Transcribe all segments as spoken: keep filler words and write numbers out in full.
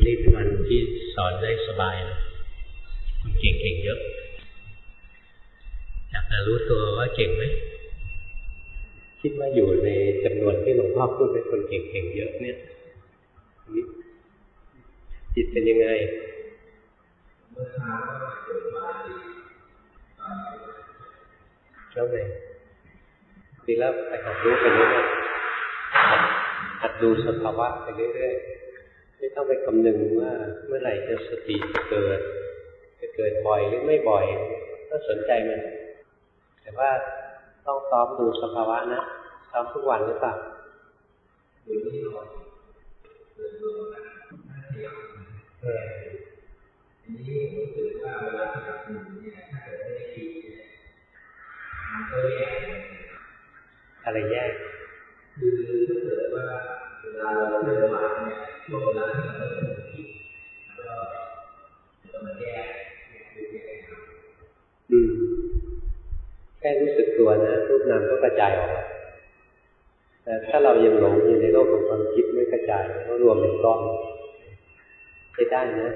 นี่เป็นวันที่สอนได้สบายนะคนเก่งๆเยอะอยากจะรู้ตัวว่าเก่งไหมคิดว่าอยู่ในจำนวนที่หลวงพ่อพูดเป็นคนเก่งๆเยอะเนี่ยจิตเป็นยังไงแล้วไงดีแล้วไปหัดรู้ไปเรื่อยๆหัดดูสภาวะไปเรื่อยๆไม่ต้องไปคำนึงว่าเมื่อไหร่จะสติจะเกิดจะเกิดบ่อยหรือไม่บ่อยก็สนใจมันแต่ว่าต้องซ้อมดูสภาวะนะซ้อมทุกวันหรือเปล่าเออทีนี้รู้สึกว่าเวลาที่เราดูเนี่ยถ้าเกิดไม่ได้คิดเนี่ยมันก็แยกอะไรแยกคือถ้าเกิดว่าเวลาเราเลื่อนไหวเนี่ยช่วงเวลาที่เราเริ่มคิดก็จะมาแยกอืมแค่รู้สึกตัวนะรูปนามก็กระจายออกแต่ถ้าเรายังหลงอยู่ในโลกของความคิดไม่กระจายก็รวมเป็นก้อนใช้ได้นะ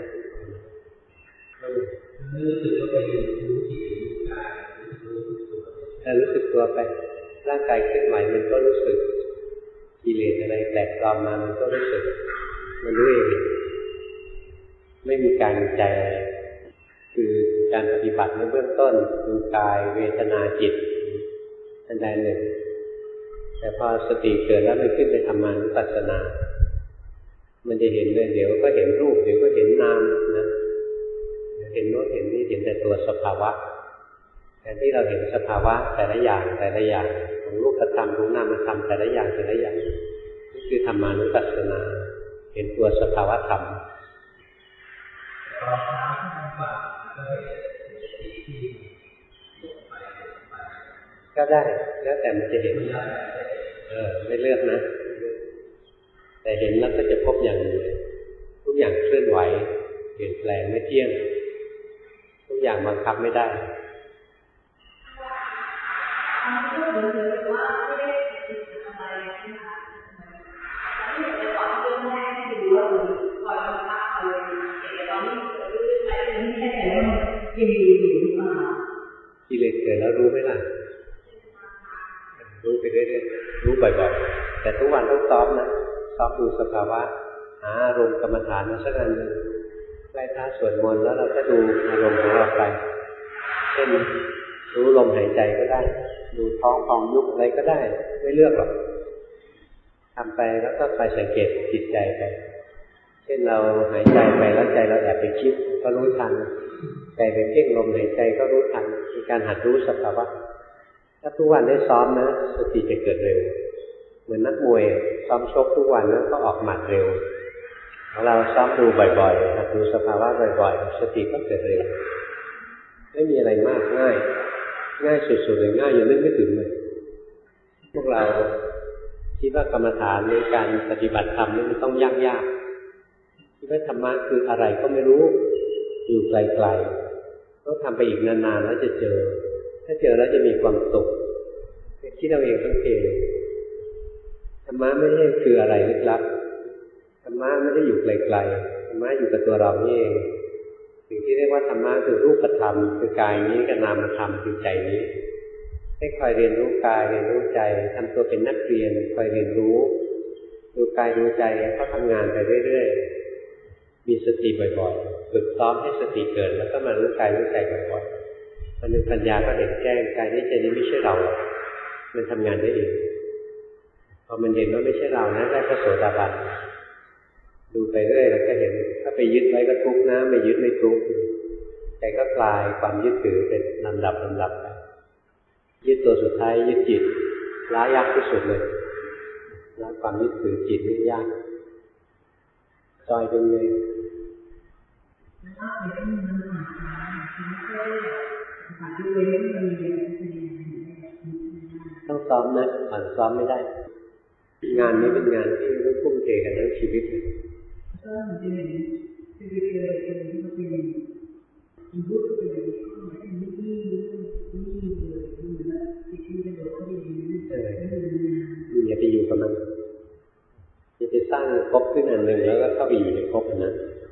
รู้สึกว่าไปรู้จิตรู้กายแต่รู้สึกตัวไปร่างกายเคลื่อนไหวมันก็รู้สึกกิเลสอะไรแตกปลอมมามันก็รู้สึกมันรู้เองไม่มีการใจอะไรคือการปฏิบัติในเบื้องต้นดูกายเวทนาจิตอันใดหนึ่งแต่พอสติเกิดแล้วมันขึ้นไปทำมานุปัสสนามันจะเห็นเลยเดี๋ยวก็เห็นรูปเดี๋ยวก็เห็นนามนะเห็นโน้ตเห็นนี่เห็นแต่ตัวสภาวะแต่ที่เราเห็นสภาวะแต่ละอย่างแต่ละอย่างของรูปธรรมของนามธรรมแต่ละอย่างแต่ละอย่างนี่คือธรรมานุปัสสนาเห็นตัวสภาวะธรรมก็ได้แล้วแต่มันจะเห็นเออไม่เลือกนะแต่เห็นแล้วก็จะพบอย่างนี้ทุกอย่างเคลื่อนไหวเปลี่ยนแปลงไม่เที่ยงทุกอย่างบังคับไม่ได้กิเลสเกิดแล้วรู้ไหมล่ะรู้ไปเรื่อยๆรู้บ่อยๆแต่ทุกวันต้องซ้อมนะซ้อมดูสภาวะหาอารมณ์กรรมฐานมาสักอันหนึ่งไหว้พระสวดมนต์แล้วเราก็ดูอารมณ์ของเราไปเช่นรู้ลมหายใจก็ได้ดูท้องพองยุบอะไรก็ได้ไม่เลือกหรอกทำไปแล้วก็ไปสังเกตจิตใจไปเช่นเราหายใจไปแล้วใจเราแอบไปคิดก็รู้ทันใจไปเพ่งลมหายใจก็รู้ทันเป็นการหัดรู้สภาวะถ้าทุกวันได้ซ้อมนะสติจะเกิดเร็วเหมือนนักมวยซ้อมชกทุกวันแล้วก็ออกหมัดเร็วเราซ้อมดูบ่อยๆหัดดูสภาวะบ่อยๆสติก็เกิดเร็วไม่มีอะไรมากง่ายง่ายสุดๆเลยง่ายอย่างนึกไม่ถึงเลยพวกเราคิดว่ากรรมฐานในการปฏิบัติธรรมนี่มันต้องยากๆคิดว่าธรรมะคืออะไรก็ไม่รู้อยู่ไกลๆต้องทำไปอีกนานๆแล้วจะเจอถ้าเจอแล้วจะมีความสุขคิดเอาเองทั้งเพลธรรมะไม่ใช่คืออะไรลึกลับธรรมะไม่ได้อยู่ไกลๆธรรมะอยู่กับตัวเรานี่เองสิ่งที่เรียกว่าธรรมะคือรูปธรรมคือกายนี้กับนามธรรมคือใจนี้ให้คอยเรียนรู้กายเรียนรู้ใจทำตัวเป็นนักเรียนคอยเรียนรู้ดูกายดูใจเขาทำงานไปเรื่อยๆมีสติบ่อยๆฝึกซ้อมให้สติเกิดแล้วก็มารู้กายรู้ใจบ่อยๆวันหนึ่งปัญญาก็เห็นแจ้งกายนี้ใจนี้ไม่ใช่เรามันทำงานได้เองพอมันเห็นว่าไม่ใช่เรานะได้พระโสดาบันดูไปเรื่อยแล้วก็เห็นถ้าไปยึดไว้ก็ทุกข์นะไม่ยึดไม่ทุกข์ใจก็คลายความยึดถือเป็นลำดับลำดับไปยึดตัวสุดท้ายยึดจิตล้ายากที่สุดเลยล้าความยึดถือจิตนี่ยากจอยเป็นไงต้องซ้อมนะผ่านซ้อมไม่ได้งานนี้เป็นงานที่ต้องทุ่มเทกันทั้งชีวิตเลยอย่าไปอยู่กับมันอย่าไปสร้างภพขึ้นอันหนึ่งแล้วก็เข้าไปอยู่ในภพนั้น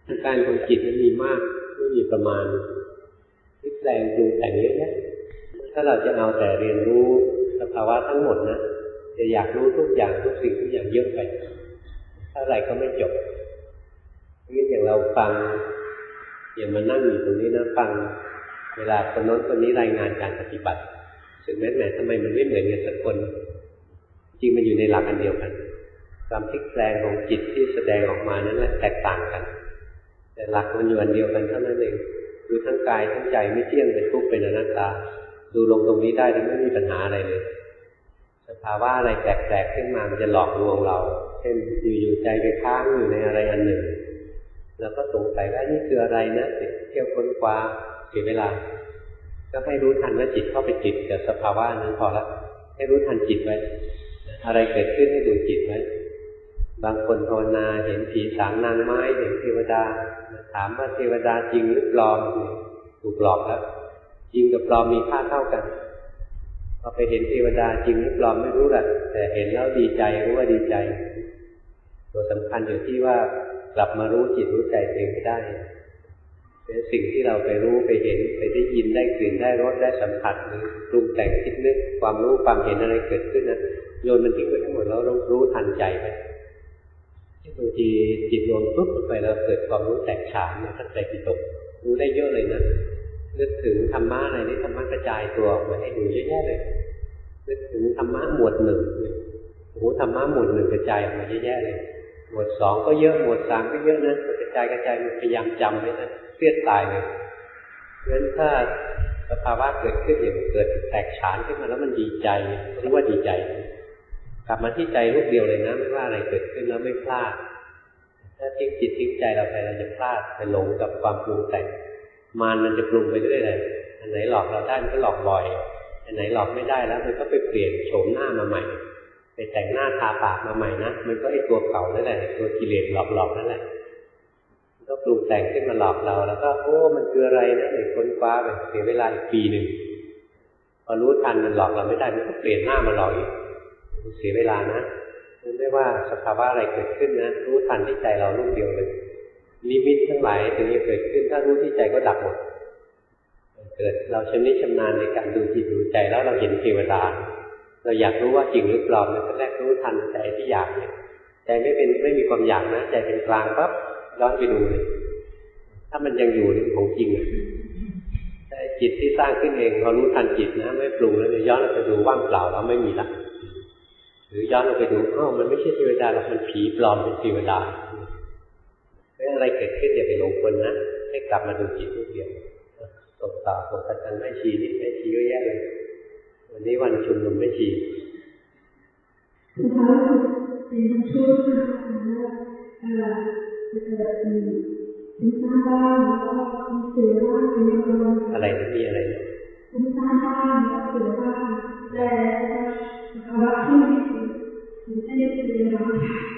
อาการของจิตมันมีมากไม่มีประมาณพลิกแปลงปรุงแต่งเยอะแยะถ้าเราจะเอาแต่เรียนรู้สภาวะทั้งหมดนะจะอยากรู้ทุกอย่างทุกสิ่งทุกอย่างเยอะไปเท่าไหร่ก็ไม่จบนี่อย่างเราฟังอย่างมานั่งอยู่ตรงนี้นะฟังเวลาคนโน้นคนนี้รายงานการปฏิบัติสึกแม้แม้ทำไมมันไม่เหมือนกันสักคนจริงมันอยู่ในหลักอันเดียวกันความพลิกแปลงของจิตที่แสดงออกมานั้นแหละแตกต่างกันแต่หลักมันอยู่อันเดียวกันเท่านั้นเองดูทั้งกายทั้งใจไม่เที่ยงเป็นทุกข์เป็นอนัตตาดูลงตรงนี้ได้ไม่มีปัญหาอะไรเลยสภาวะอะไรแปลกๆขึ้นมามันจะหลอกลวงเราเช่นอยู่ๆใจไปค้างอยู่ในอะไรอันหนึ่งแล้วก็สงสัยว่านี่คืออะไรนะเที่ยวค้นคว้าเสียเวลาก็ให้รู้ทันว่าจิตเข้าไปติดกับสภาวะนั้นพอละให้รู้ทันจิตไว้อะไรเกิดขึ้นให้ดูจิตไว้บางคนภาวนาเห็นผีสางนางไม้เห็นเทวดาถามว่าเทวดาจริงหรือปลอมถูกหลอกแล้วจริงกับปลอมมีค่าเท่ากันพอไปเห็นเทวดาจริงหรือปลอมไม่รู้แหละแต่เห็นแล้วดีใจรู้ว่าดีใจตัวสำคัญอยู่ที่ว่ากลับมารู้จิตรู้ใจเองได้เป็นสิ่งที่เราไปรู้ไปเห็นไปได้ยินได้กลิ่นได้รสได้สัมผัสหรือปรุงแต่งคิดนึกความรู้ความเห็นอะไรเกิดขึ้นนะโยนมันทิ้งไปทั้งหมดแล้วเรารู้ทันใจไปบางทีจิตรวมปุ๊บไปแล้วเกิดความรู้แตกฉานนะท่านใจจิตตกรู้ได้เยอะเลยนะนึกถึงธรรมะอะไรนี่ธรรมะกระจายตัวออกมาให้ดูเยอะแยะเลยนึกถึงธรรมะหมวดหนึ่งโอ้โหธรรมะหมวดหนึ่งกระจายออกมาเยอะแยะเลยหมวดสองก็เยอะหมวดสามก็เยอะนะกระจายกระจายมันพยายามจำไว้นะเครียดตายเลยเพราะฉะนั้นถ้าสภาวะเกิดขึ้นอย่างเกิดแตกฉานขึ้นมาแล้วมันดีใจรู้ว่าดีใจกลับมาที่ใจรูปเดียวเลยนะไม่ว่าอะไรเกิดขึ้นแล้วไม่พลาดถ้าทิ้งจิตทิ้งใจเราไปเราจะพลาดไปหลงกับความปรุงแต่งมารมันจะปรุงไปเรื่อยเลยอันไหนหลอกเราได้มันก็หลอกบ่อยอันไหนหลอกไม่ได้แล้วมันก็ไปเปลี่ยนโฉมหน้ามาใหม่ไปแต่งหน้าทาปากมาใหม่นะมันก็ไอตัวเก่านั่นแหละตัวกิเลสหลอกๆนั่นแหละมันก็ปรุงแต่งขึ้นมาหลอกเราแล้วก็โอ้มันคืออะไรนะเด็กค้นคว้าไปเสียเวลาอีกปีหนึ่งพอรู้ทันมันหลอกเราไม่ได้มันก็เปลี่ยนหน้ามาหลอกอีกเสียเวลานะไม่ว่าสภาวะอะไรเกิดขึ้นนะรู้ทันที่ใจเราลูกเดียวเลยนิมิตทั้งหลายถึงจะเกิดขึ้นถ้ารู้ที่ใจก็ดับหมดเกิดเราชำนิชำนาญในการดูจิตดูใจแล้วเราเห็นเทวดาเราอยากรู้ว่าจริงหรือปลอมเนี่ยแรกรู้ทันใจที่อยากเนี่ยใจไม่เป็นไม่มีความอยากนะใจเป็นกลางปั๊บย้อนไปดูเลยถ้ามันยังอยู่นี่ของจริงอ่ะแต่จิตที่สร้างขึ้นเองพอรู้ทันจิตนะไม่ปรุงแล้วย้อนไปดูว่างเปล่าแล้วไม่มีละหรือย้อนไปดูอ้าวมันไม่ใช่เทวดาหรอกมันผีปลอมเป็นเทวดาไม่อะไรเกิดขึ้นอย่าไปหลงคนนะให้กลับมาดูจิตทุกเดียวตบต่อตบตะกันไม่ชีนี่ไม่ชีเยอะแยะเลยวันนี้วันชุมนุมไม่ชีสุดท้ายเป็นคำช่วยนะคะเอ่อจะเกิดมีมีสร้างบ้านแล้วก็มีเสือบ้านมีอะไรมีอะไรมีสร้างบ้านแล้วเสือบ้านแต่ภาวะที่มีไม่ได้เรียนรู้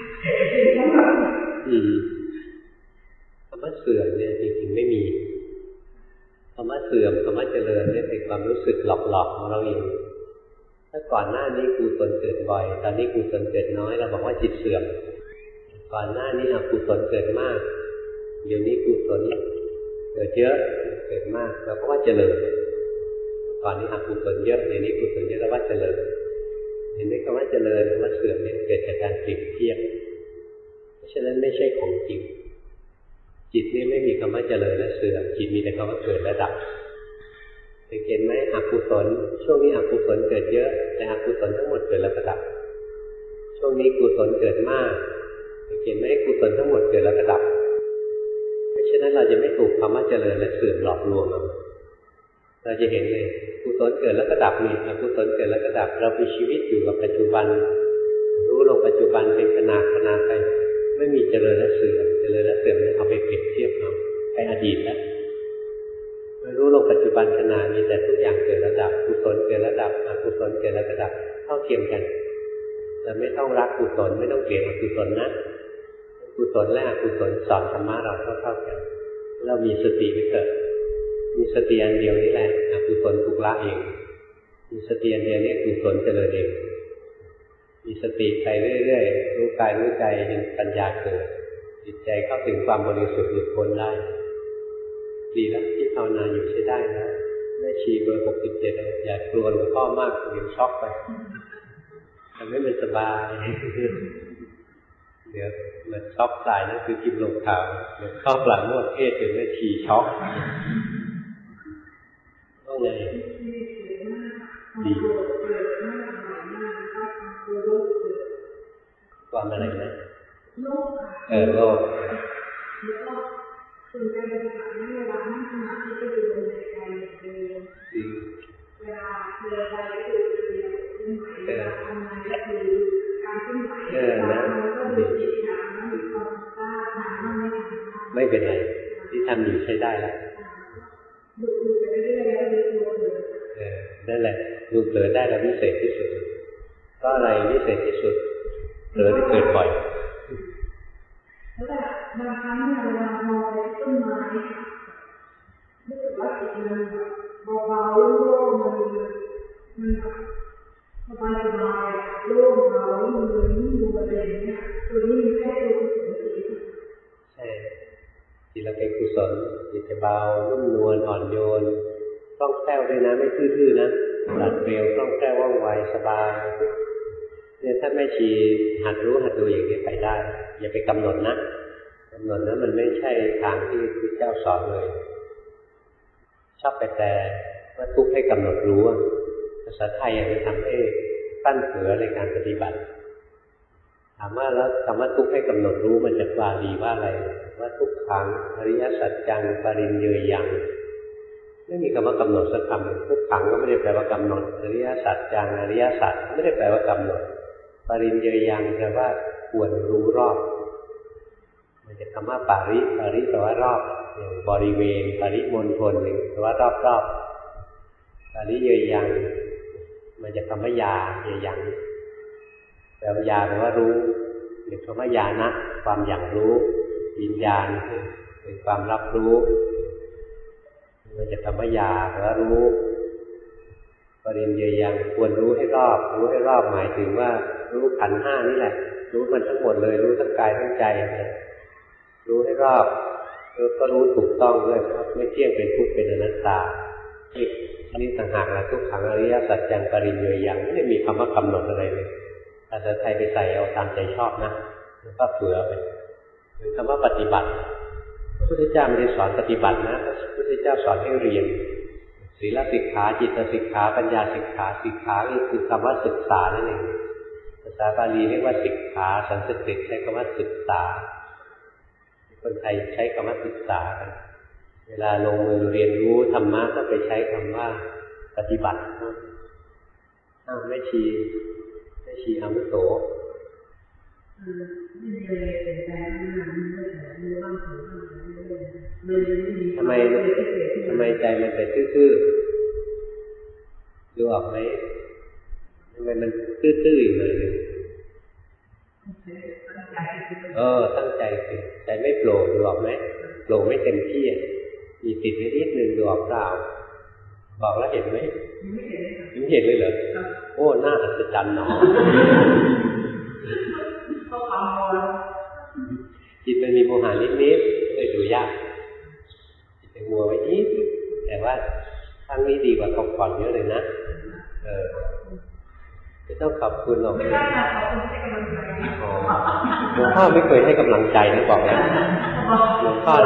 อืมคำว่าเสื่อมเนี่ยจริงๆไม่มีคำว่าเสื่อมคำว่าเจริญเนี่ยเป็นความรู้สึกหลอกๆของเราเองถ้าก่อนหน้านี้กุศลเกิดบ่อยตอนนี้กุศลเกิดน้อยเราบอกว่าจิตเสื่อมก่อนหน้านี้อกุศลเกิดมากเดี๋ยวนี้กุศลเกิดเยอะเกิดมากเราก็ว่าเจริญก่อนนี้อกุศลเยอะเดี๋ยวนี้กุศลเยอะเราว่าเจริญเห็นไหมคำว่าเจริญคำว่าเสื่อมเนี่ยเกิดจากการเปรียบเทียบเพราะฉะนั้นไม่ใช่ของจริงจิตนี่ไม่มีคำว่าเจริญและเสื่อมจิตมีแต่คำว่าเกิดและดับสังเกตไหมอกุศลช่วงนี้อกุศลเกิดเยอะแต่อกุศลทั้งหมดเกิดแล้วก็ดับช่วงนี้กุศลเกิดมากสังเกตไหมกุศลทั้งหมดเกิดแล้วก็ดับเพราะฉะนั้นเราจะไม่ถูกคำว่าเจริญและเสื่อมหลอกลวงเราเราจะเห็นเลยกุศลเกิดแล้วก็ดับนี่อกุศลเกิดแล้วก็ดับเรามีชีวิตอยู่กับปัจจุบันรู้ลงปัจจุบันเป็นขณะขณะไปไม่มีเจริญและเสื่อมเจริญและเสื่อมเอาไปเปรียบเทียบเอาไปอดีตแล้วไม่รู้ลงปัจจุบันขณะมีแต่ทุกอย่างเกิดระดับกุศลเกิดระดับอกุศลเกิดระดับเท่าเทียมกันเราไม่ต้องรักกุศลไม่ต้องเกลียดอกุศลนะกุศลและอกุศลสอนธรรมะเราเท่าๆกันเรามีสติไปเกิดมีสติอันเดียวนี่แหละอกุศลถูกละเองมีสติอันเดียวนี่กุศลเจริญเองมีสติไปเรื่อยๆรู้กายรู้ใจจนปัญญาเกิดจิตใจเข้าถึงความบริสุทธิ์หลุดพ้นได้ดีแล้วที่ภาวนาอยู่ใช้ได้นะแม่ชีเบอร์หกสิบเจ็ดอย่ากลัวหลวงพ่อมากเดี๋ยวช็อกไปทำให้มันสบายเดี๋ยวมันช็อกตายนั่นคือกินลงข่าวเดี๋ยวเข้าปลาโมดเทศจนแม่ชีช็อกว่าไงดีความอะไรนะเออโลกส่วนการปฏิบัติในเวลานั่งสมาธิก็ดูลมหายใจอย่างเดียวเวลาเดินไปก็ดูเดียวเวลาทำงานก็คือการเคลื่อนไหวเวลามันก็ดูจิตถามแล้วมีความกล้าทำบ้างไม่ทำบ้างไม่เป็นไรที่ทำอยู่ใช้ได้แล้วดูดูไปเรื่อยๆแล้วดูตัวเผลอเออนั่นแหละดูเผลอได้แล้ววิเศษที่สุดก็อะไรวิเศษที่สุดเผลอที่เกิดบ่อยแล้วแบบบางครั้งเนี่ยเวลามองไปต้นไม้รู้สึกว่าจิตมันเบาๆโล่งๆมันมันแบบสบายๆโล่งเบามันมันนิ่งดูอะไรอย่างเงี้ยตัวนี้มันแค่ตัวกุศลจิตใช่จิตเราเป็นกุศลจิตจะเบานุ่มนวลอ่อนโยนคล่องแคล่วด้วยนะไม่ทื่อๆนะตัดเร็วคล่องแคล่วว่องไวสบายเนี่ยถ้าแม่ชีหัดรู้หัดดูอย่างนี้ไปได้อย่าไปกำหนดนะกำหนดนะมันไม่ใช่ทางที่พระเจ้าสอนเลยชอบไปแต่ว่าทุกข์ให้กำหนดรู้ภาษาไทยมันทำให้ตั้นเผือในการปฏิบัติถามว่าแล้วคำว่าทุกข์ให้กำหนดรู้มันจะบาลีว่าอะไรว่าทุกขังอริยสัจจังปริญเยยยังไม่มีคำว่ากำหนดสักคำทุกขังก็ไม่ได้แปลว่ากำหนดอริยสัจจังอริยสัจไม่ได้แปลว่ากำหนดปริญเยยยังแปลว่าควรรู้รอบมันจะคำว่าปาริปาริแปลว่ารอบอย่างบริเวณปริมณฑลหนึ่งแปลว่ารอบรอบปาริเยยยังมันจะคำว่ายาเยยยังแปลว่ายาแปลว่ารู้หรือคำว่ายานะความอย่างรู้วิญญาณเป็นความรับรู้มันจะคำว่ายาแปลว่ารู้ปริญเยยยังควรรู้ให้รอบรู้ให้รอบหมายถึงว่ารู้ขันธ์ห้านี่แหละรู้มันทั้งหมดเลยรู้ทั้งกายทั้งใจรู้ให้รอบแล้วก็รู้ถูกต้องด้วยเพราะไม่เที่ยงเป็นทุกข์เป็นอนัตตานี่นี่ต่างหากนะทุกขังอริยสัจจังปริญเยยยังไม่ได้มีคำว่ากำหนดอะไรเลยภาษาไทยไปใส่เอาตามใจชอบนะแล้วก็เผื่อไปหรือคำว่าปฏิบัติพระพุทธเจ้าไม่ได้สอนปฏิบัตินะพระพุทธเจ้าสอนให้เรียนศีลสิกขาจิตสิกขาปัญญาสิกขาสิกขานี่คือคำว่าศึกษานั่นเองภาษาบาลีเรียกว่าสิกขาสันสกฤตใช้คำว่าศึกษาคนไทยใช้คำว่าศึกษาเวลาลงมือเรียนรู้ธรรมะก็ไปใช้คำว่าปฏิบัติอ้าวไม่ชีไม่ชีอามุโสทำไมทำไมใจมันไปซื่อๆดูออกไหมทำไมมันซื่อๆอยู่เลยเออตั้งใจสิใจไม่โปร่งดูออกไหมโปร่งไม่เต็มที่มีติดนิดนิดนึงดูออกเปล่าบอกแล้วเห็นไหมยังไม่เห็นเลยเหรอโอ้น่าอัศจรรย์หนอจิตมันมีโมหะนิดๆเลยดูยากจิตเป็นมัวไว้นิดแต่ว่าครั้งนี้ดีกว่าตกก่อนเยอะเลยนะเออไม่ต้องขอบคุณหรอกไม่ได้ขอบคุณให้กำลังใจหลวงพ่อไม่เคยให้กำลังใจนะบอกนะหลวงพ่อ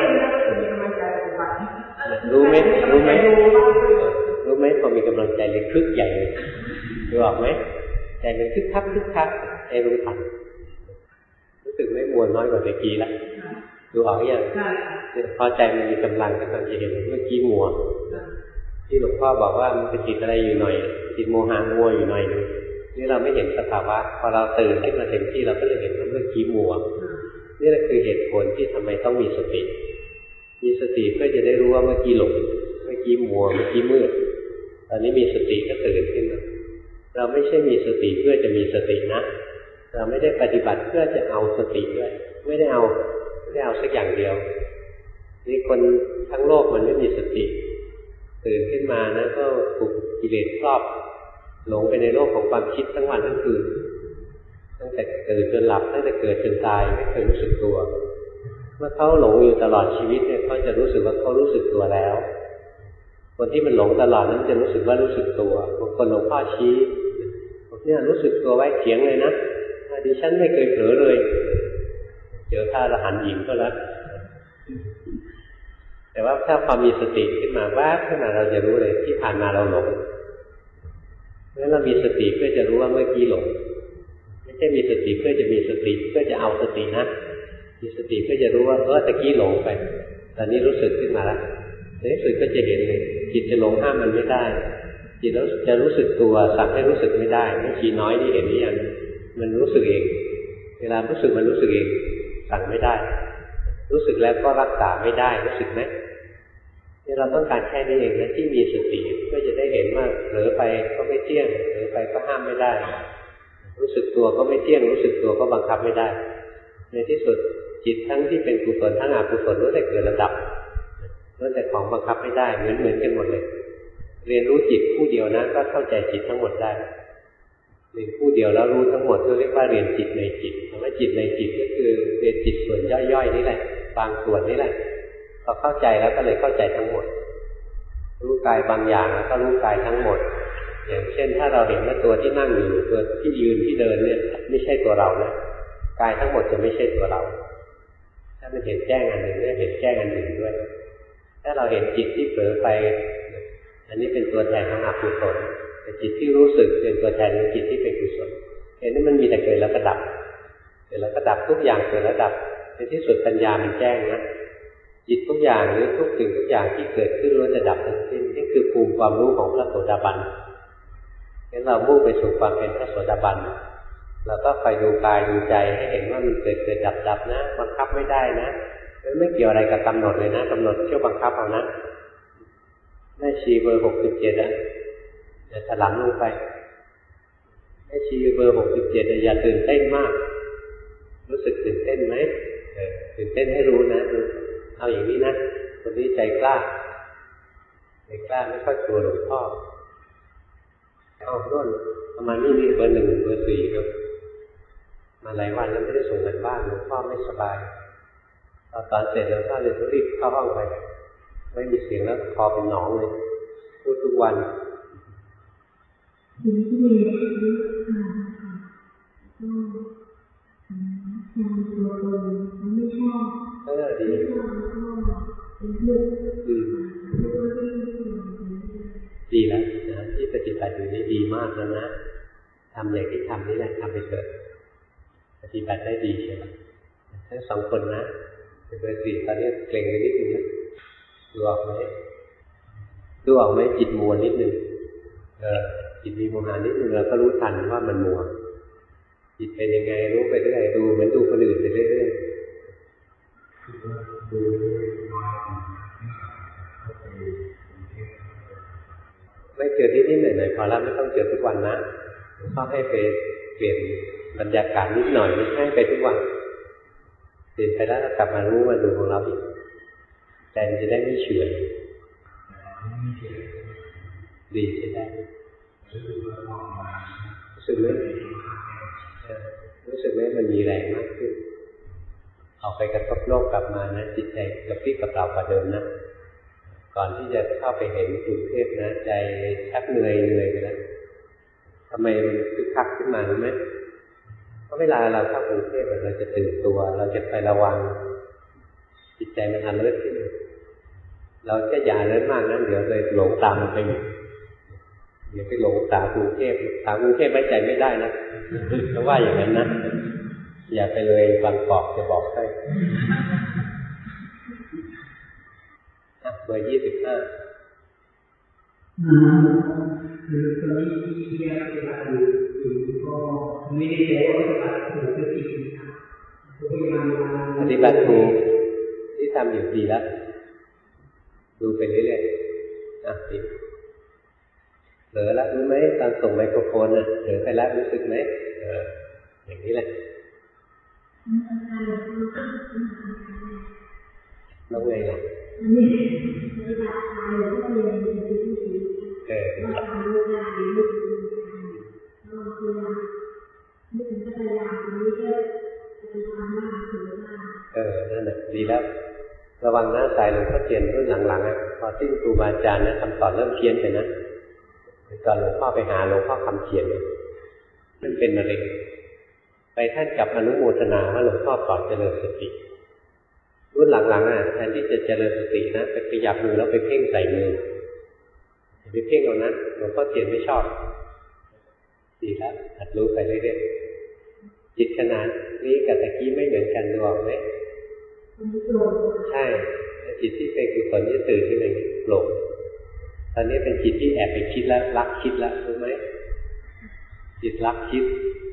รู้ไหมรู้ไหมรู้ไหมพอมีกำลังใจเลยคึกใหญ่เลยดูออกไหมใจมันคึกคักคึกคักใจรู้ทันรู้สึกไม่มัวน้อยกว่าเมื่อกี้ละดูออกยังพอใจมันมีกำลังก็จะเห็นเมื่อกี้มัวที่หลวงพ่อบอกว่ามันเป็นจิตอะไรอยู่หน่อยจิตโมหะมัวอยู่หน่อยนึงนี่เราไม่เห็นสภาวะพอเราตื่นขึ้นมาเต็มที่เราก็เลยเห็นว่าเมื่อกี้มัวนี่แหละคือเหตุผลที่ทำไมต้องมีสติมีสติเพื่อจะได้รู้ว่าเมื่อกี้หลงเมื่อกี้มัวเมื่อกี้มืดตอนนี้มีสติก็ตื่นขึ้นมาเราไม่ใช่มีสติเพื่อจะมีสตินะเราไม่ได้ปฏิบัติเพื่อจะเอาสติด้วยไม่ได้เอาไม่ได้เอาสักอย่างเดียวนี่คนทั้งโลกมันไม่มีสติตื่นขึ้นมานะก็ถูกกิเลสครอบหลงไปในโลกของความคิดทั้งวันทั้งคืนตั้งแต่ตื่นจนหลับตั้งแต่เกิดจนตายไม่เคยรู้สึกตัวเมื่อเขาหลงอยู่ตลอดชีวิตเนี่ยเขาจะรู้สึกว่าเขารู้สึกตัวแล้วคนที่มันหลงตลอดนั้นจะรู้สึกว่ารู้สึกตัวบางคนหลวงพ่อชี้บอกเนี่ยรู้สึกตัวไว้เถียงเลยนะดิฉันไม่เคยเผลอเลยเจอพระอรหันต์หญิงก็แล้วแต่ว่าถ้าความมีสติขึ้นมาแวบขึ้นมาเราจะรู้เลยที่ผ่านมาเราหลงงั้นเรามีสติเพื่อจะรู้ว่าเมื่อกี้หลงไม่ใช่มีสติเพื่อจะมีสติเพื่อจะเอาสตินะมีสติเพื่อจะรู้ว่าเออตะกี้หลงไปตอนนี้รู้สึกขึ้นมาแล้วในที่สุดก็จะเห็นเลยจิตจะหลงห้ามมันไม่ได้จิตแล้วจะรู้สึกตัวสั่งให้รู้สึกไม่ได้ไม่ชี้น้อยนี่เห็นหรือยังมันรู้สึกเองเวลารู้สึกมันรู้สึกเองสั่งไม่ได้รู้สึกแล้วก็รักษาไม่ได้รู้สึกไหมนี่เราต้องการแค่นี้เองนะที่มีสติเพื่อจะได้เห็นว่าเผลอไปก็ไม่เที่ยงเผลอไปก็ห้ามไม่ได้รู้สึกตัวก็ไม่เที่ยงรู้สึกตัวก็บังคับไม่ได้ในที่สุดจิตทั้งที่เป็นกุศลทั้งอกุศลล้วนแต่เกิดระดับล้วนแต่ของบังคับไม่ได้เหมือนเหมือนกันหมดเลยเรียนรู้จิตผู้เดียวนะก็เข้าใจจิตทั้งหมดได้เรียนผู้เดียวแล้วรู้ทั้งหมดเรียกว่าเรียนจิตในจิตคำว่าจิตในจิตก็คือเรียนจิตส่วนย่อยๆนี่แหละบางส่วนนี่แหละพอเข้าใจแล้วก็เลยเข้าใจทั้งหมดรู้กายบางอย่างแล้วก็รู้กายทั้งหมดอย่างเช่นถ้าเราเห็นว่าตัวที่นั่งอยู่ตัวที่ยืนที่เดินเนี่ยไม่ใช่ตัวเรานะกายทั้งหมดจะไม่ใช่ตัวเราถ้ามันเห็นแจ้งอันหนึ่งก็เห็นแจ้งอันหนึ่งด้วยถ้าเราเห็นจิตที่เผลอไปอันนี้เป็นตัวแทนของอกุศลแต่จิตที่รู้สึกเป็นตัวแทนของจิตที่เป็นกุศลเห็นว่ามันมีแต่เกิดแล้วก็ดับเกิดแล้วก็ดับทุกอย่างเกิดแล้วดับในที่สุดปัญญามันแจ้งนะจิตทุกอย่างหรือทุกสิ่งทุกอย่างที่เกิดขึ้นล้วนจะดับทั้งสิ้นนี่คือภูมิความรู้ของพระโสดาบันงั้นเรามุ่งไปสู่ความเป็นพระโสดาบันเราก็ไปดูกายดูใจให้เห็นว่ามันเกิดเกิดดับดับนะบังคับไม่ได้นะไม่เกี่ยวอะไรกับกำหนดเลยนะกำหนดเที่ยวบังคับเอานะแม่ชีเบอร์หกสิบเจ็ดอ่ะอย่าถลำลงไปแม่ชีเบอร์หกสิบเจ็ดอย่าตื่นเต้นมากรู้สึกตื่นเต้นไหมเออตื่นเต้นให้รู้นะเอาอย่างนี้นะคนนี้ใจกล้าใจกล้าไม่ค่อยกลัวหลวงพ่อเอาโน่นประมาณนี้นี่เบอร์หนึ่งเบอร์สี่ครับมาหลายวันแล้วไม่ได้ส่งกันบ้านหลวงพ่อไม่สบายตอนตอนเสร็จหลวงพ่อเลยต้องรีบเข้าห้องไปไม่มีเสียงแล้วคอเป็นหนองเลยพูดทุกวันสิ่งที่มีคือค่ะก็ยังตัวตนไม่ชอบเออดีไม่ชอบก็เป็นเรื่องอืมดีแล้วนะที่ปฏิบัติอยู่นี่ดีมากแล้วนะทำอย่างที่ทำนี่แหละทำไปเถอะปฏิบัติได้ดีใช่ไหมทั้งสองคนนะเป็นเบอร์สี่ตอนนี้เกร็งไปนิดนึงนะดูออกไหมดูออกไหมจิตมัวนิดนึงเออจิตมีโมหะนิดนึงเราก็รู้ทันว่ามันมัวจิตเป็นยังไงรู้ไปเรื่อยดูเหมือนดูคนอื่นไปเรื่อยๆดูไม่เจอที่นี่หน่อยๆพอแล้วไม่ต้องเจอทุกวันนะชอบให้ไปเปลี่ยนบรรยากาศนิดหน่อยไม่ใช่ไปทุกวันเปลี่ยนไปแล้วกลับมารู้มาดูของเราอีกแต่จะได้ไม่เฉื่อยดีใช่ไหมรู้สึกไหมรู้สึกไหมมันมีแรงมากขึ้นออกไปกระทบโลกกลับมานะจิตใจกระพริบกระเปร่ากว่าเดิมนะก่อนที่จะเข้าไปเห็นกรุงเทพนะใจชักเหนื่อยเหนื่อยไปแล้วทำไมมันคึกคักขึ้นมารู้ไหมเพราะเวลาเราเข้ากรุงเทพเราจะตื่นตัวเราจะไประวังจิตใจมันalertขึ้นเราจะอย่าเลิศมากนะเดี๋ยวเลยหลงตามมันไปอีกเดี๋ยวไปหลงตามกรุงเทพตามกรุงเทพไว้ใจไม่ได้นะเพราะว่าอย่างนั้นนะอย่าไปเลยบางกอกจะบอกให้เบอร์ยี่สิบห้าคือตอนนี้ที่ยากเวลาอยู่อยู่ก็ไม่ได้แต่ว่าปฏิบัติถูกก็จริงครับพยายามปฏิบัติถูกที่ทำอยู่ดีแล้วดูไปเรื่อยๆอ่ะดิเผลอแล้วรู้ไหมตอนส่งไมโครโฟนน่ะเผลอไปแล้วรู้สึกไหมเอออย่างนี้แหละแล้วไงล่ะเออเออนั่นแหละดีแล้วระวังหน้าสายหลวงพ่อเทียนรุ่นหลังๆอ่ะพอสิ้นครูบาอาจารย์นะคำสอนเริ่มเพี้ยนไปนะตอนหลวงพ่อไปหาหลวงพ่อคำเขียนมันเป็นมะเร็งไปท่านกลับอนุโมทนาว่าหลวงพ่อสอนเจริญสติรุ่นหลังๆอ่ะแทนที่จะเจริญสตินะไปขยับมือแล้วไปเพ่งใส่มือไปเพ่งเอานั้นหลวงพ่อเทียนไม่ชอบดีแล้วหัดรู้ไปเรื่อยๆจิตขนาดนี้กับตะกี้ไม่เหมือนกันดูออกไหมใช่จิตที่เป็นกุศลที่ตื่นขึ้นมาโกรธตอนนี้เป็นจิตที่แอบไปคิดแล้วรักคิดแล้วรู้ไหมจิตรักคิด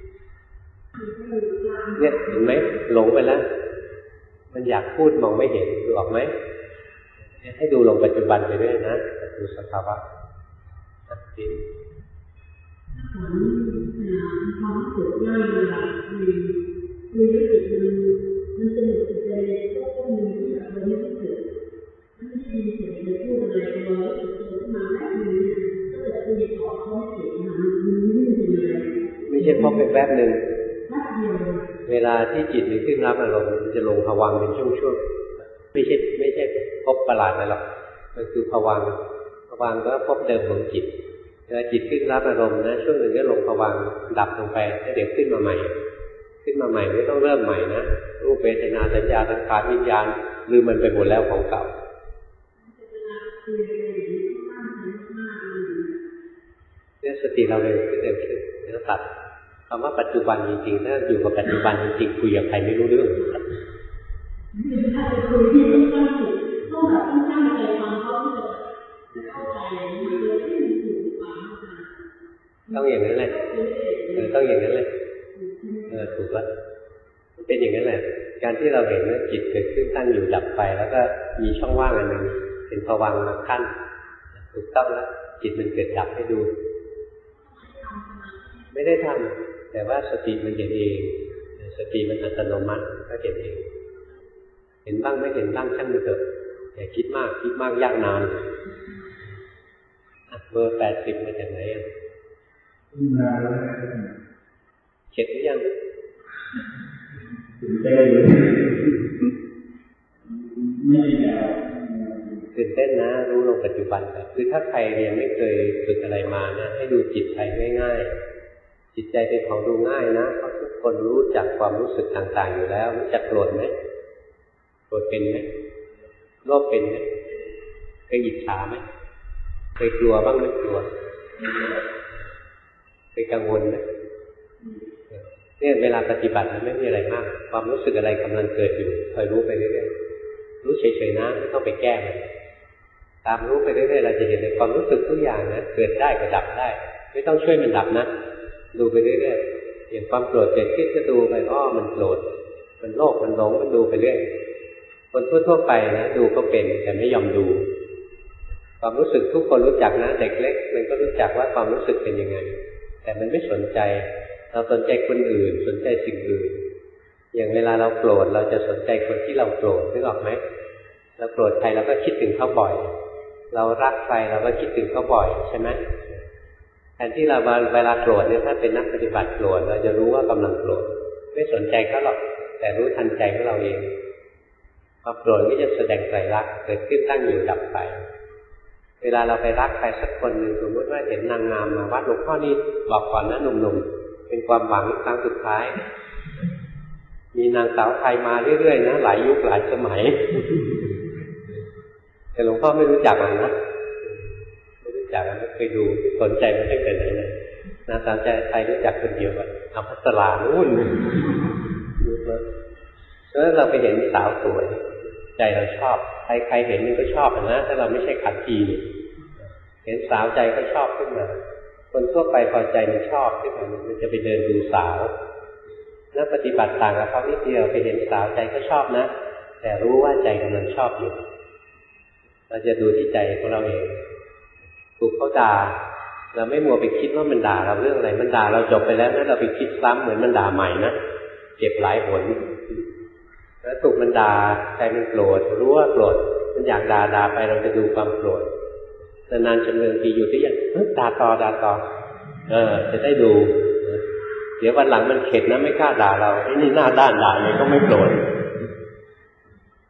เนี่ยเห็นไหมหลงไปแล้วมันอยากพูดมองไม่เห็นดูออกไหมให้ดูลงปัจจุบันไปด้วยนะดูสภาวะจิตความรู้สึกง่ายเลยมีมีรู้สึกมันมันจะหยุดใจก็ต้องมีที่แบบเราไม่รู้สึกมันไม่มีเสียงเลยพูดอะไรเรารู้สึกตัวขึ้นมาแค่นี้ก็จะคุยต่อเขาเสียงมันมันไม่มีเลยไม่ใช่พบเป็นแวบหนึ่งเวลาที่จิตมันขึ้นรับอารมณ์มันจะลงภวังค์เป็นช่วงๆไม่ใช่ไม่ใช่พบประหลาดอะไรหรอกมันคือภวังค์ภวังค์ก็พบเดิมของจิตเวลาจิตขึ้นรับอารมณ์นะช่วงหนึ่งก็ลงภวังค์ดับลงไปแล้วเดี๋ยวขึ้นมาใหม่ขึ้นมาใหม่ไม่ต้องเริ่มใหม่นะรูปเวทนาสัญญาสังขารวิญญาณลืมมันไปหมดแล้วของเก่าเนี่ยสติเราเลยขึ้นเร็วขึ้นแล้วตัดคำว่าปัจจุบันจริงๆถ้าอยู่กับปัจจุบันจริงๆคุยกับใครไม่รู้เรื่องถ้าจะคุยที่ต้องตั้งจิตต้องแบบต้องตั้งใจฟังเขาจะเข้าใจไม่เลยที่มันถูกฟังต้องอย่างนั้นแหละเออต้องอย่างนั้นแหละเออถูกแล้วเป็นอย่างนั้นแหละการที่เราเห็นว่าจิตเกิดขึ้นตั้งอยู่ดับไปแล้วก็มีช่องว่างอันหนึ่งเป็นภวังค์มาขั้นถูกต้องแล้วจิตมันเกิดดับให้ดูไม่ได้ทำแต่ว่าสติมันเห็นเองสติมันอัตโนมัติก็เห็นเองเห็นบ้างไม่เห็นบ้างช่างมันเถอะอย่าคิดมากคิดมากยากนานเบอร์แปดสิบมาจากไหนอ่ะเข็ดหรือยังตื่นเต้นนะรู้ลงปัจจุบันแต่คือถ้าใครยังไม่เคยฝึกอะไรมานะให้ดูจิตใจง่ายๆจิตใจเป็นของดูง่ายนะเพราะทุกคนรู้จักความรู้สึกต่างๆอยู่แล้วรู้จักโกรธไหมโกรธเป็นไหมโลภเป็นไหมเคยอิจฉาไหมเคยกลัวบ้างไหมกลัวเคยกังวลไหมเนี่ยเวลาปฏิบัติมันไม่มีอะไรมากความรู้สึกอะไรกำลังเกิดอยู่คอยรู้ไปเรื่อยๆรู้เฉยๆนะไม่ต้องไปแก้มันตามรู้ไปเรื่อยๆเราจะเห็นเลยความรู้สึกทุกอย่างนะเกิดได้ก็ดับได้ไม่ต้องช่วยมันดับนะดูไปเรื่อยๆเห็นความโกรธเกิดขึ้นก็ดูไปอ้อมันโกรธมันโลภมันหลงมันดูไปเรื่อยคนทั่วๆไปนะดูก็เป็นแต่ไม่ยอมดูความรู้สึกทุกคนรู้จักนะเด็กเล็กมันก็รู้จักว่าความรู้สึกเป็นยังไงแต่มันไม่สนใจเราสนใจคนอื่นสนใจสิ่งอื่นอย่างเวลาเราโกรธเราจะสนใจคนที่เราโกรธนึกออกไหมเราโกรธใครเราก็คิดถึงเขาบ่อยเรารักใครเราก็คิดถึงเขาบ่อยใช่ไหมแทนที่เราเวลาโกรธเนี่ยถ้าเป็นนักปฏิบัติโกรธเราจะรู้ว่ากำลังโกรธไม่สนใจเขาหรอกแต่รู้ทันใจของเราเองความโกรธก็จะแสดงไตรลักษณ์เกิดขึ้นตั้งอยู่ดับไปเวลาเราไปรักใครสักคนหนึ่งสมมติว่าเห็นนางงามมาวัดหลวงพ่อนี่บอกก่อนนะหนุ่มๆเป็นความหวังครั้งสุดท้ายมีนางสาวไทยมาเรื่อยๆนะหลายยุคหลายสมัยแต่หลวงพ่อไม่รู้จักหรอกนะไม่รู้จักไม่เคยดูสนใจไม่ได้เป็นอะไรนางสาวไทยรู้จักคนเดียวอ่ะอภัสรานู่นดูเลยเพราะฉะนั้นเราไปเห็นสาวสวยใจเราชอบใครใครเห็นมันก็ชอบนะถ้าเราไม่ใช่ขัดทีเห็นสาวใจก็ชอบขึ้นมาคนทั่วไปพอใจมันชอบขึ้นมามันจะไปเดินดูสาวแล้วปฏิบัติต่างกับเขานิดเดียวไปเห็นสาวใจก็ชอบนะแต่รู้ว่าใจกำลังชอบอยู่เราจะดูที่ใจของเราเองถูกเขาด่าเราไม่มัวไปคิดว่ามันด่าเราเรื่องอะไรมันด่าเราจบไปแล้วนะเราไปคิดซ้ำเหมือนมันด่าใหม่นะเจ็บหลายหนแล้วถูกมันด่าใจมันโกรธรู้ว่าโกรธมันอยากด่าด่าไปเราจะดูความโกรธนานๆจำเริญทีอยู่ที่ยังด่าต่อด่าต่อเออจะได้ดูเดี๋ยววันหลังมันเข็ดนะไม่กล้าด่าเราไอ้นี่หน้าด้านด่าเลยก็ไม่โกรธ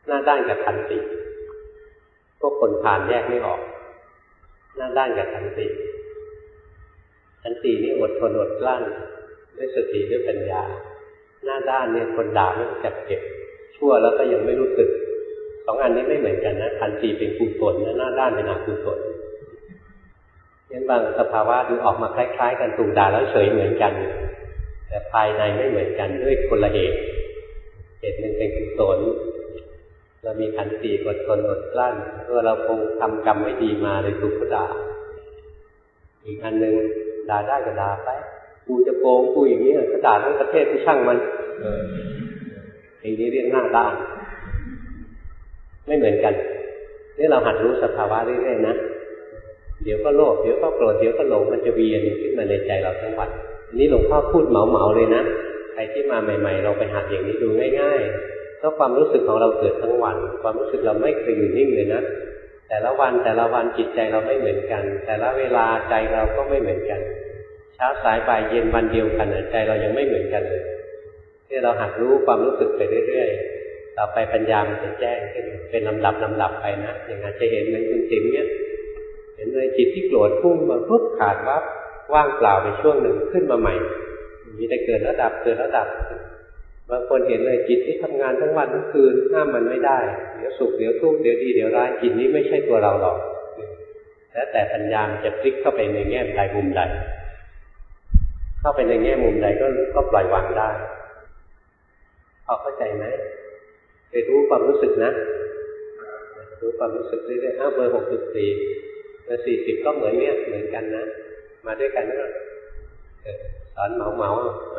หน้าด้านกับขันติพวกคนผ่านแยกไม่ออกหน้าด้านกับขันติขันตินี่อดทนอดกลั้นด้วยสติด้วยปัญญาหน้าด้านเนี่ยคนด่าไม่รู้จักเก็บชั่วแล้วก็ยังไม่รู้สึกสองอันนี้ไม่เหมือนกันนะขันติเป็นกุศลนะหน้าด้านเป็นอกุศลงั้นบางสภาวะดูออกมาคล้ายๆกันถูกด่าแล้วเฉยเหมือนกันแต่ภายในไม่เหมือนกันด้วยคนละเหตุเหตุหนึ่งเป็นกุศลเรามีขันติอดทนอดกลั้นเพราะเราคงทำกรรมไม่ดีมาเลยถูกเขาด่าอีกอันหนึ่งด่าได้ก็ด่าไปกูจะโกงกูอย่างนี้ก็ด่าทั้งประเทศที่ช่างมันเอออย่างนี้เรียกหน้าด้านไม่เหมือนกันนี่เราหัดรู้สภาวะเรื่อยๆนะเดี๋ยวก็โลภเดี๋ยวก็โกรธเดี๋ยวก็หลงมันจะเวียนขึ้นมาในใจเราทั้งวันอันนี้หลวงพ่อพูดเหมาๆเลยนะใครที่มาใหม่ๆเราไปหัดอย่างนี้ดูง่ายๆเพราะความรู้สึกของเราเกิดทั้งวันความรู้สึกเราไม่เคยอยู่นิ่งเลยนะแต่ละวันแต่ละวันจิตใจเราไม่เหมือนกันแต่ละเวลาใจเราก็ไม่เหมือนกันเช้าสายบ่ายเย็นวันเดียวกันใจเรายังไม่เหมือนกันเลยที่เราหัดรู้ความรู้สึกไปเรื่อยๆต่อไปปัญญามันจะแจ้งขึ้นเป็นลำดับลำดับไปนะอย่างอาจจะเห็นเหมือนคุณติ๋มเนี่ยเห็นเลยจิตที่โกรธพุ่งมาปุ๊บขาดวับว่างเปล่าไปช่วงหนึ่งขึ้นมาใหม่มีแต่เกิดแล้วดับเกิดแล้วดับบางคนเห็นเลยจิตที่ทำงานทั้งวันทั้งคืนห้ามมันไม่ได้เดี๋ยวสุขเดี๋ยวทุกข์เดี๋ยวดีเดี๋ยวร้ายจิตนี้ไม่ใช่ตัวเราหรอกแล้วแต่ปัญญาจะพลิกเข้าไปในแง่ใดมุมใดเข้าไปในแง่มุมใดก็ก็ปล่อยวางได้พอเข้าใจไหมไปรู้ความรู้สึกนะรู้ความรู้สึกเรื่อยๆอ้าวเบอร์หกสิบสี่เบอร์สี่สิบก็เหมือนเนี้ยเหมือนกันนะมาด้วยกันนะสอนเหมาเหมา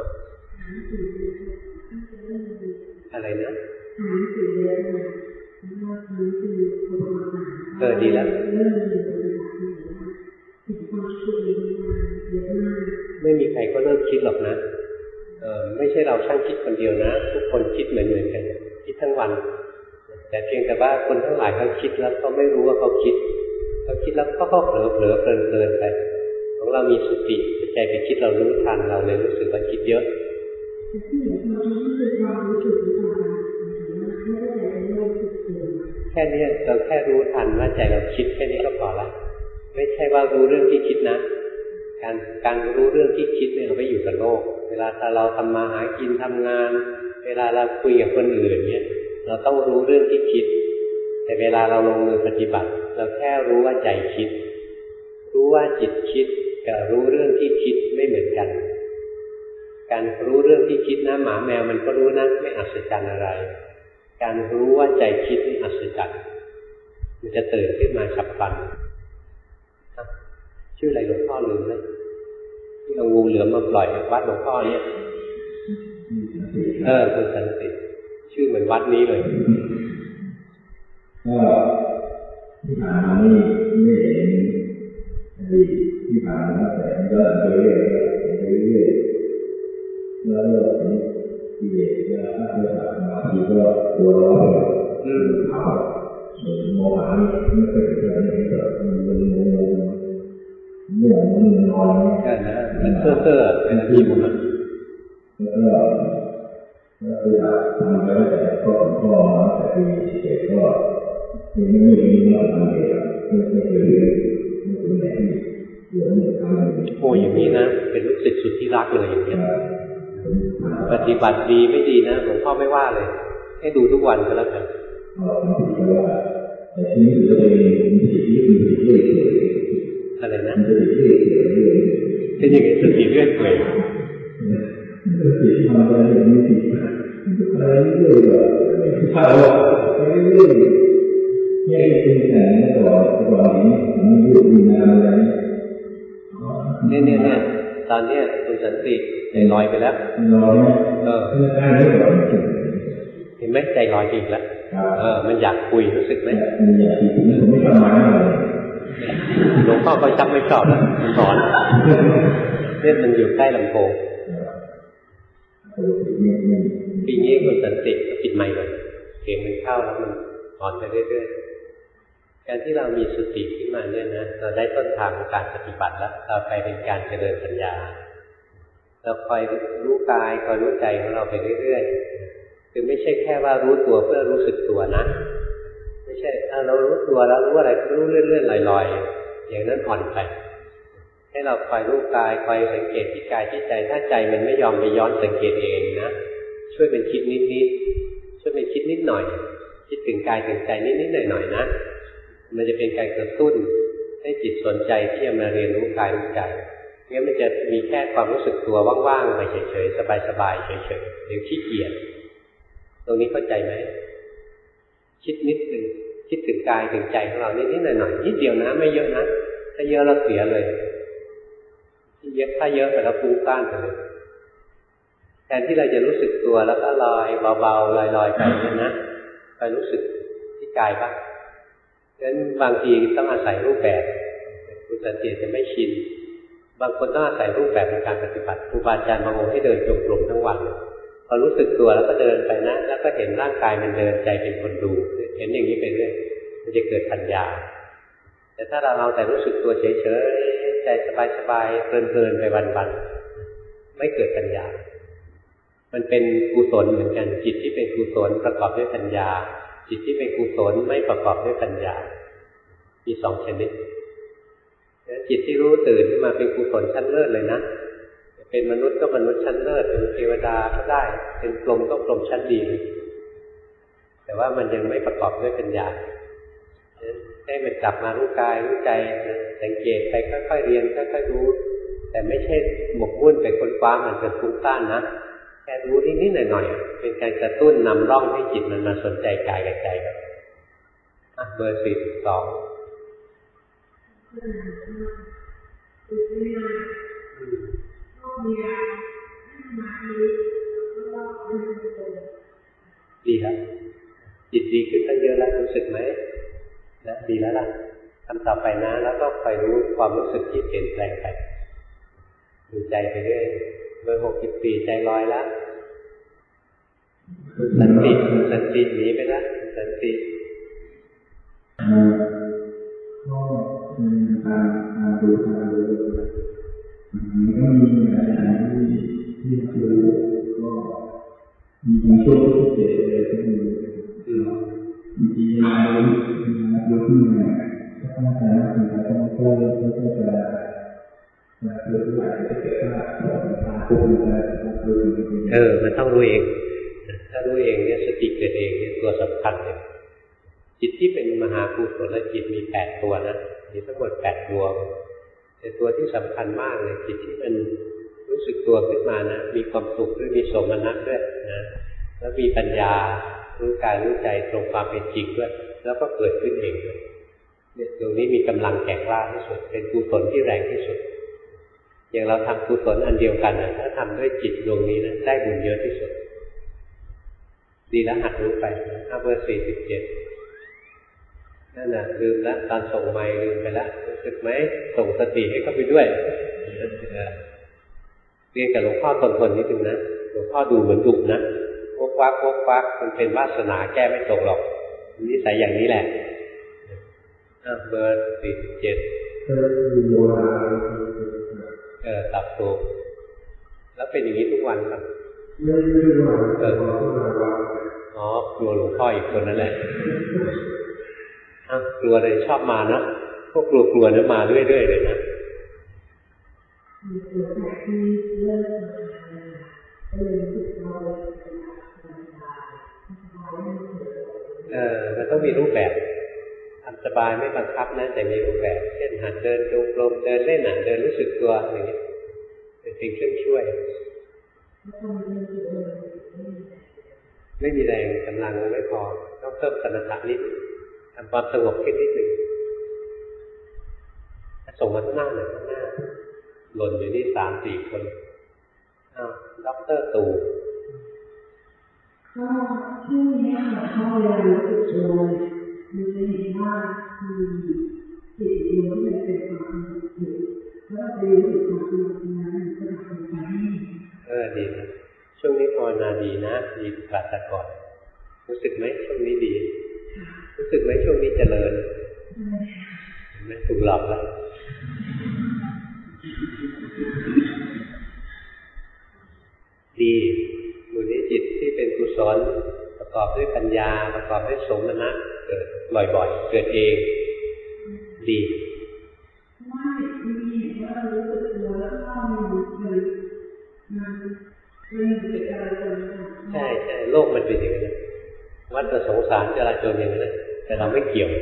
อะไรนะเออดีแล้วไม่มีใครก็เลิกคิดหรอกนะเออไม่ใช่เราช่างคิดคนเดียวนะทุกคนคิดเหมือนเหมือนกันคิดทั้งวันแต่เพียงแต่ว่าคนทั้งหลายเขาคิดแล้วเขาไม่รู้ว่าเขาคิดเขาคิดแล้วเขาก็เผลอเผลอเพลินเพลินไปของเรามีสติใจไปคิดเรารู้ทันเราเลยรู้สึกว่าคิดเยอะแค่นี้เราแค่รู้ทันว่าใจเราคิดแค่นี้ก็พอละไม่ใช่ว่ารู้เรื่องที่คิดนะการการรู้เรื่องที่คิดเนี่ยเราไม่อยู่กับโลกเวลาถ้าเราทำมาหากินทำงานเวลาเราคุยกับคนอื่นเนี่ยเราต้องรู้เรื่องที่คิดแต่เวลาเราลงมือปฏิบัติเราแค่รู้ว่าใจคิดรู้ว่าจิตคิดกับรู้เรื่องที่คิดไม่เหมือนกันการรู้เรื่องที่คิดนะหมาแมวมันก็รู้นะไม่อัศจรรย์อะไรการรู้ว่าใจคิดนี่อัศจรรย์มันจะตื่นขึ้นมาฉับพลันชื่ออะไรหลวงพ่อลืมนะที่เอางูเหลือมมาปล่อยวัดหลวงพ่อเนี่ยเออคุณสันติชื่อเหมือนวัดนี้เลยก็ที่ผ่านมานี่ไม่เห็นที่ผ่านมาแต่ก็เรื่อยๆเรื่อยๆแล้วเราเห็นกิเลสเวลาถ้าเราทำมาทีก็ตัวร้อนอืมเผาส่วนโมหะนี่ไม่เคยเจอเลยก็มันมันมันเหนื่อยมันนอนใช่นะมันเซ่อเซ่อเป็นที่ผมอ่ะแล้วก็แล้วเวลาทำไปแล้วแต่ก็ก็มาแต่ปีเจ็ดก็ยังไม่ได้ยินว่าทำเองไม่ไม่เคยเรียนไม่เคยไหนเรื่องนี้ทำโอ้อย่างนี้นะเป็นลูกศิษย์สุดที่รักเลยอย่างนี้ปฏิบัติดีไม่ดีนะหลวงพ่อไม่ว่าเลยให้ดูทุกวันก็แล้วกันแต่ที่นี้จะเป็นสิ่งที่เป็นสิ่งที่เรื่อยๆอะไรนะเป็นอย่างนี้สติเรื่อยเปื่อยสติทำอะไรอย่างนี้สิอะไรเรื่อยๆแบบถ้าเราไปเรื่อยๆไม่ได้เป็นแต่ก่อนก่อนนี้มันอยู่ดีนานอะไรเนี่ยเนี่ยเนี่ยตอนเนี้ยคุณสันติใจลอยไปแล้วลอยเออเห็นไหมใจลอยอีกแล้วเออมันอยากคุยรู้สึกไหมอยากคุยผมไม่ทำมาหลวงพ่อก็จับไม่ชอบแล้วมันสอนเนี่ยมันอยู่ใกล้ลำโพงปีนี้คุณสันติปิดไมค์เลยเสียงมันเข้าแล้วมันอ่อนไปเรื่อยๆการที่เรามีสติขึ้นมาเนี่ยนะเราได้ต้นทางของการปฏิบัติแล้วต่อไปเป็นการเจริญปัญญาเราคอยรู้กายคอยรู้ใจของเราไปเรื่อยๆคือไม่ใช่แค่ว่ารู้ตัวเพื่อรู้สึกตัวนะไม่ใช่ถ้าเรารู้ตัวแล้วรู้อะไรก็รู้เลื่อนๆลอยๆอย่างนั้นอ่อนไปให้เราคอยรู้กายคอยสังเกตที่กายที่ใจถ้าใจมันไม่ยอมไปย้อนสังเกตเองนะช่วยเป็นคิดนิดๆช่วยเป็นคิดนิดหน่อยคิดถึงกายถึงใจนิดๆหน่อยๆนะมันจะเป็นการกระตุ้นให้จิตสนใจที่จะมาเรียนรู้กายรู้ใจงั้นมันจะมีแค่ความรู้สึกตัวว่างๆไปเฉยๆสบายๆเฉยๆเดี๋ยวขี้เกียจตรงนี้เข้าใจไหมคิดนิดนึงคิดถึงกายถึงใจของเรานิดๆหน่อยๆนิดเดียวนะไม่เยอะนะถ้าเยอะเราเสียเลยเยอะถ้าเยอะไปแล้วฟุ้งซ่านไปเลยแทนที่เราจะรู้สึกตัวแล้วก็ลอยเบาๆลอยๆไปเนี่ยนะไปรู้สึกที่กายบ้างฉะนั้นบางทีต้องอาศัยรูปแบบคุณสันติจะไม่ชินบางคนต้องอาศัยรูปแบบในการปฏิบัติครูบาอาจารย์บางองค์ให้เดินจงกรมทั้งวันพอรู้สึกตัวแล้วก็เดินไปนะแล้วก็เห็นร่างกายมันเดินใจเป็นคนดูเห็นอย่างนี้ไปเรื่อยมันจะเกิดปัญญาแต่ถ้าเราเอาแต่รู้สึกตัวเฉยๆใจสบายๆเพลินๆไปวันๆไม่เกิดปัญญามันเป็นกุศลเหมือนกันจิตที่เป็นกุศลประกอบด้วยปัญญาจิตที่เป็นกุศลไม่ประกอบด้วยปัญญามีสองชนิดจิตที่รู้ตื่นขึ้นมาเป็นกุศลชั้นเลิศเลยนะเป็นมนุษย์ก็มนุษย์ชั้นเลิศเป็นเทวดาก็ได้เป็นพรหมก็พรหมชั้นดีแต่ว่ามันยังไม่ประกอบด้วยปัญญาให้มันกลับมารู้กายรู้ใจสังเกตไปค่อยๆเรียนค่อยๆรู้แต่ไม่ใช่หมกมุ่นไปค้นคว้ามันจะฟุ้งซ่านนะแค่รู้นิดๆหน่อยๆเป็นการกระตุ้นนำร่องให้จิตมันมาสนใจกายกับใจครับอ่ะเบอร์สี่สิบสองดีครับจิตดีขึ้นตั้งเยอะแล้วรู้สึกไหมนะดีแล้วล่ะทำต่อไปนะแล้วก็คอยรู้ความรู้สึกที่เปลี่ยนแปลงไปดูใจไปเรื่อยเบอร์หกสิบสี่ใจลอยแล้วสันติสันติหนีไปแล้วสันติก็มีทางทางดูทางดูมันก็มีอะไรที่ที่คือก็มีบางช่วงที่เจ็บเลยที่มีคือบางทีมาดูมาดูที่เนี่ยก็ต้องใช้สิ่งที่ต้องช่วยเพื่อจะจะคือว่าจะเกิดว่าทางควบคุมการดูเออมันต้องรู้เองถ้ารู้เองเนี่ยสติเกิดเองเนี่ยตัวสำคัญเลยจิตที่เป็นมหากุศลจิตมีแปดตัวนะมีทั้งหมดแปดดวงแต่ตัวที่สำคัญมากเลยจิตที่มันรู้สึกตัวขึ้นมานะมีความสุขด้วยมีโสมนัสด้วยนะแล้วมีปัญญารู้กายรู้ใจตรงความเป็นจริงด้วยแล้วก็เกิดขึ้นเองด้วยเนี่ยตรงนี้มีกำลังแข็งกล้าที่สุดเป็นกุศลที่แรงที่สุดอย่างเราทำกุศลอันเดียวกันนะถ้าทำด้วยจิตดวงนี้นะได้บุญเยอะที่สุดดีแล้วหัดรู้ไปนะเบอร์สี่สิบเจ็ดนั่นน่ะลืมแล้วตอนส่งไมค์ลืมไปแล้วรู้สึกไหมส่งสติให้เข้าไปด้วยเรียนกับหลวงพ่อทนๆนิดนึงนะหลวงพ่อดูเหมือนดุนะโวกวักโวกวักมันเป็นวาสนาแก้ไม่ตกหรอกนิสัยอย่างนี้แหละเบอร์สี่สิบเจ็ดเออตับถูกแล้วเป็นอย่างนี้ทุกวันครับเอออ๋อกลัวหลวงพ่ออีกคนนั่นแหละกลัวเลยชอบมานะพวกกลัวๆเนี่ยมาเรื่อยๆเลยนะเออมันต้องมีรูปแบบทำสบายไม่บังคับนะแต่มีรูปแบบเช่นหัดเดินจงกรมเดินเล่นหัดเดินรู้สึกตัวอย่างนี้เป็นสิ่งเครื่องช่วยไม่มีแรงกำลังไม่พอต้องเพิ่มสมถะนิดทำความสงบขึ้นนิดหนึ่งส่งมาข้างหน้าหน่อยข้างหน้าหล่นอยู่นี่สามสี่คนอ้าวด็อกเตอร์ตู่ก็ช่วงนี้ค่ะเขาเวลารู้สึกตัวมันจะเห็นว่ามีจิตดวงที่เป็นความสงบอยู่แล้วไปรู้สึกความสงบนั้นก็จะเป็นไปให้เออดีนะช่วงนี้ภาวนาดีนะดีกว่าแต่ก่อนรู้สึกไหมช่วงนี้ดีรู้สึกไหมช่วงนี้เจริญไม่ถูกหลอกแล้วดีมูลนิธิจิตที่เป็นกุศลประกอบด้วยปัญญาประกอบด้วยสมณะเกิดบ่อยๆเกิดเองดีไม่มีว่ารู้สึกตัวแล้วก็มันมันมันเกิดอะไรกันใช่ใช่โลกมันเป็นอย่างนั้นวัฏสงสารจราจรอย่างนั้นแต่เราไม่เกี่ยว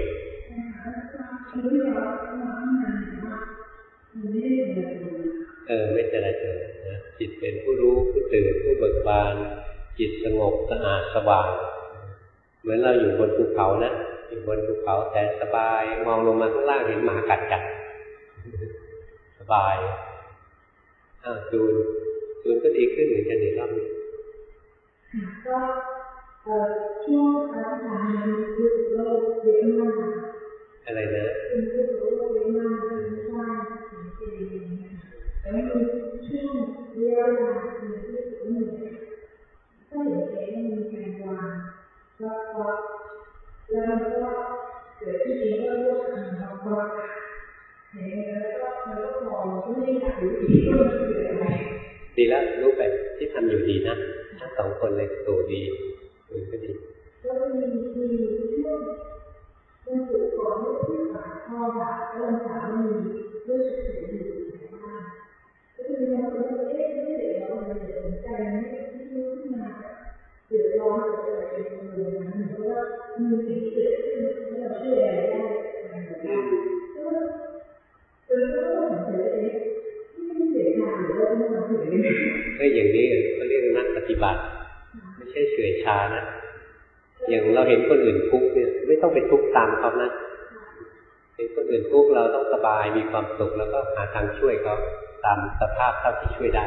เออไม่จราจรนะจิตเป็นผู้รู้ผู้ตื่นผู้เบิกบานจิตสงบสะอาดสว่างเหมือนเราอยู่บนภูเขานะอยู่บนภูเขาแต่สบายมองลงมาข้างล่างเห็นหมากัดกันสบายอ้าวจูนจูนก็ดีขึ้นเหมือนกันในรอบนี้ก็เอ่อช่วงการทำงานรู้สึกโลกเยอะมากอะไรนะรู้สึกโลกเยอะมากเป็นสร้างสิ่งที่ดีแล้วมีช่วงเวลาที่รู้สึกเหนื่อยก็เห็นเองมีการวางแล้วก็แล้วมันก็เกิดที่ดีก็รู้สึกมันก็เห็นแล้วก็แล้วก็พอไม่ได้อยากรู้อีกว่ามันคืออะไรดีแล้วรู้ไปที่ทำอยู่ดีนะทั้งสองคนเลยตัวดีตัวก็ดีแล้วมีมีช่วงเป็นจุดก่อนที่สามข้อค่ะเริ่มสามมีรู้สึกเสียอยู่ในบ้านก็คือเราเอ๊ะไม่ได้เราไม่ได้สนใจไม่ได้รู้ขึ้นมาเดือดร้อนเกิดอะไรเป็นเรื่องนั้นเพราะว่ามีสิ่งเกิดขึ้นแล้วเราช่วยอะไรได้อะไรแบบนี้ก็จนก็ต้องสงสัยเอ๊ะที่ไม่เสียทางหรือว่าต้องทำถึงยังไงก็อย่างนี้เขาเรียกนักปฏิบัติไม่ใช่เฉื่อยชานะอย่างเราเห็นคนอื่นทุกข์เนี่ยไม่ต้องไปทุกข์ตามเขานะเห็นคนอื่นทุกข์เราต้องสบายมีความสุขแล้วก็หาทางช่วยเขาตามสภาพเท่าที่ช่วยได้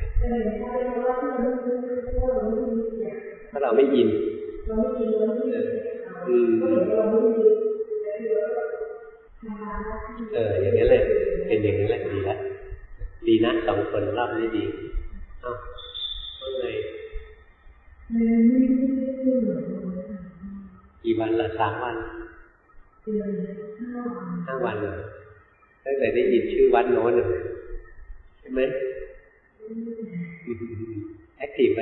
ถ้าเราไม่อินอืมเอออย่างนี้แหละเป็นอย่างนี้แหละดีแล้วดีนะสองคนรอบนี้ดีอ้าวว่าไงกี่วันละสามวันห้าวันเลยตั้งแต่ได้ยินชื่อวัดโน้นเลยใช่ไหมแอคทีฟไหม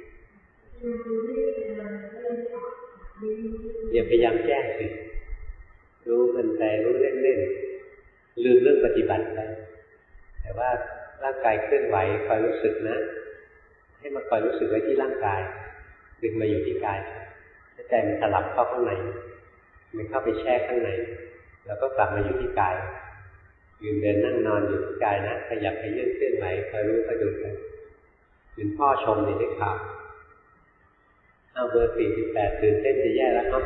อย่าพยายามแจ้งสิรู้มันไปรู้เล่นๆลืมเรื่องปฏิบัติไปแต่ว่าร่างกายเคลื่อนไหวคอยรู้สึกนะให้มาคอยรู้สึกไว้ที่ร่างกายดึงมาอยู่ที่กายถ้าใจมันถลำเข้าข้างในมันเข้าไปแช่ข้างในแล้วก็กลับมาอยู่ที่กายยืนเดินนั่งนอนอยู่ที่กายนะขยับไปยื่นเคลื่อนไหวคอยรู้คอยดูไปถึงพ่อชมในได้ข่าวเอาเบอร์สี่สิบแปดตื่นเต้นจะแย่แล้วครับ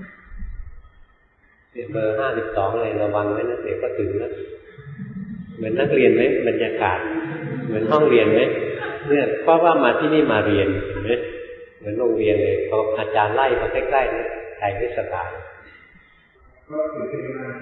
เนี่ยเบอร์ห้าสิบสองเลยระวังไว้นะเดี๋ยวก็ถึงแล้วเหมือนนักเรียนไหมบรรยากาศเหมือนห้องเรียนไหมเนี่ยเพราะว่ามาที่นี่มาเรียนเห็นไหมเหมือนโรงเรียนเลยพออาจารย์ไล่มาใกล้ๆเนี่ยใจไม่สบายก็ถือเป็นงาน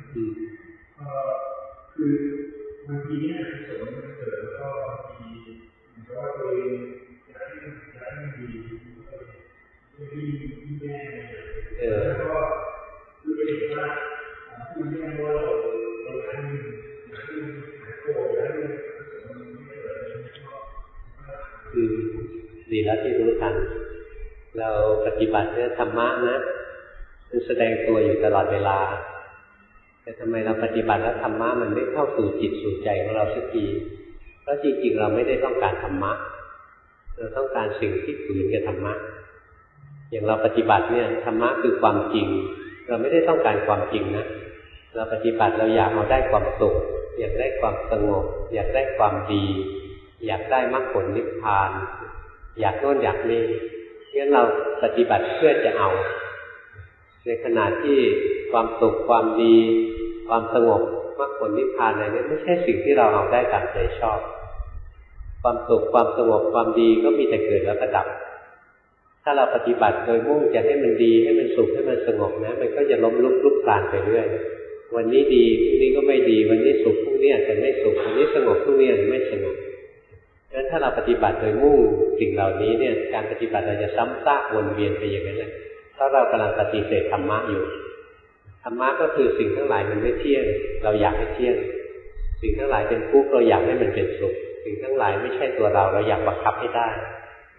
คือบางทีเนี่ยสมมติมันเกิดแล้วก็บางทีเหมือนกับว่าตัวเองอยากให้มันอยากให้มันดีไม่ดีไม่แย่แล้วก็คือเป็นว่าที่แย่ว่าเราเราอยากให้มันอยากให้มันหายโกรธอยากให้มันไม่เกิดอะไรไม่ชอบคือดีแล้วที่รู้ทันเราปฏิบัติเนี่ยธรรมะนะมันแสดงตัวอยู่ตลอดเวลาแต่ทำไมเราปฏิบัติแล้วธรรมะมันไม่เข้าสู่จิตสู่ใจของเราสักทีเพราะจริงๆเราไม่ได้ต้องการธรรมะเราต้องการสิ่งที่ฝืนกับธรรมะอย่างเราปฏิบัติเนี่ยธรรมะคือความจริงเราไม่ได้ต้องการความจริงนะเราปฏิบัติเราอยากเอาได้ความสุขอยากได้ความสงบอยากได้ความดีอยากได้มรรคผลนิพพานอยากโน่นอยากนี่งั้นเราปฏิบัติเพื่อจะเอาในขณะที่ความสุขความดีความสงบมรรคผลนิพพานอะไรนี้ไม่ใช่สิ่งที่เราเอาได้ตามใจชอบความสุขความสงบความดีก็มีแต่เกิดแล้วก็ดับถ้าเราปฏิบัติโดยมุ่งจะให้มันดีให้มันสุขให้มันสงบนะมันก็จะล้มลุกลุกคลานไปเรื่อยวันนี้ดีพรุ่งนี้ก็ไม่ดีวันนี้สุขพรุ่งนี้อาจจะไม่สุขวันนี้สงบพรุ่งนี้อาจจะไม่สงบงั้นถ้าเราปฏิบัติโดยมุ่งสิ่งเหล่านี้เนี่ยการปฏิบัติเราจะซ้ำซากวนเวียนไปอย่างนั้นแหละเพราะเรากำลังปฏิเสธธรรมะอยู่ธรรมะก็คือสิ่งทั้งหลายมันไม่เที่ยงเราอยากให้เที่ยงสิ่งทั้งหลายเป็นทุกข์เราอยากให้มันเป็นสุขสิ่งทั้งหลายไม่ใช่ตัวเราเราอยากบังคับให้ได้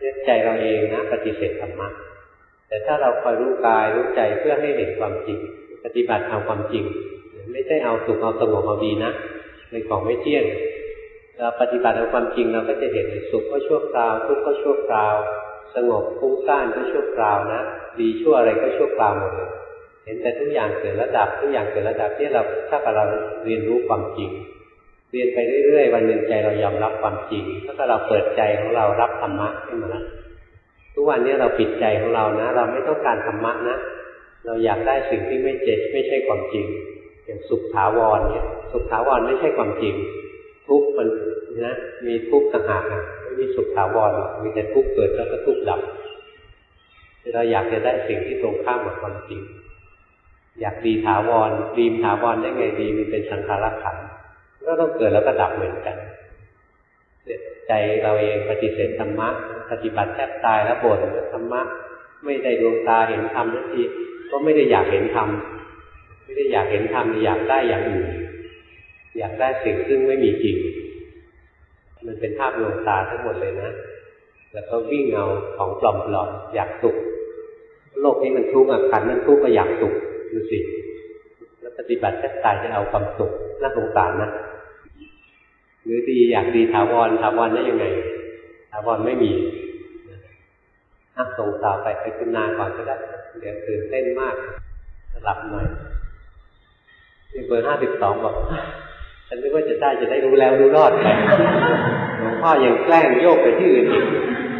เนี่ยใจเราเองนะปฏิเสธธรรมะแต่ถ้าเราคอยรู้กายรู้ใจเพื่อให้เห็นความจริงปฏิบัติเอาความจริงไม่ใช่เอาสุขเอาสงบเอาดีนะเป็นของไม่เที่ยงเราปฏิบัติเอาความจริงเราก็จะเห็นสุขก็ชั่วคราวทุกข์ก็ชั่วคราวสงบฟุ้งซ่านก็ชั่วคราวนะดีชั่วอะไรก็ชั่วคราวหมดเลยเห็นแต่ทุกอย่างเกิดระดับทุกอย่างเกิดระดับที่เราถ้าเราเรียนรู้ความจริงเรียนไปเรื่อยๆวันหนึ่งใจเรายอมรับความจริงถ้าเราเปิดใจของเรารับธรรมะขึ้นมาแล้วทุกวันนี้เราปิดใจของเรานะเราไม่ต้องการธรรมะนะเราอยากได้สิ่งที่ไม่เจ็บไม่ใช่ความจริงอย่างสุขถาวรเนี่ยสุขถาวรไม่ใช่ความจริงทุกข์มันนะมีทุกข์ต่างหากไม่มีสุขถาวรมีแต่ทุกข์เกิดแล้วก็ทุกข์ดับเราอยากจะได้สิ่งที่ตรงข้ามกับความจริงอยากดีถาวรดีถาวรได้ไงดีมันเป็นสังขารขันธ์ก็ต้องเกิดแล้วก็ดับเหมือนกันใจเราเองปฏิเสธธรรมะปฏิบัติแทบตายแล้วบ่นธรรมะไม่ได้ดวงตาเห็นธรรมทันทีก็ไม่ได้อยากเห็นธรรมไม่ได้อยากเห็นธรรมอยากได้อย่างอื่นอยากได้สิ่งซึ่งไม่มีจริงมันเป็นภาพดวงตาทั้งหมดเลยนะแล้วก็วิ่งเอาของปลอมๆอยากสุขโลกนี้มันทุกข์อ่ะขันธ์มันทุกข์ก็อยากสุขดูสิแล้วปฏิบัติแทบตายจะเอาความสุขน่าสงสารนะหรือดีอยากดีถาวรถาวรได้ยังไงถาวรไม่มีอ่ะส่งสาวไปไปคุณนาก่อนก็ได้เดี๋ยวตื่นเต้นมากหลับหน่อยเบอร์ห้าสิบสองบอกฉันนึกว่าจะได้จะได้รู้แล้วรู้รอดไปหลวงพ่อยังแกล้งโยกไปที่อื่นอีก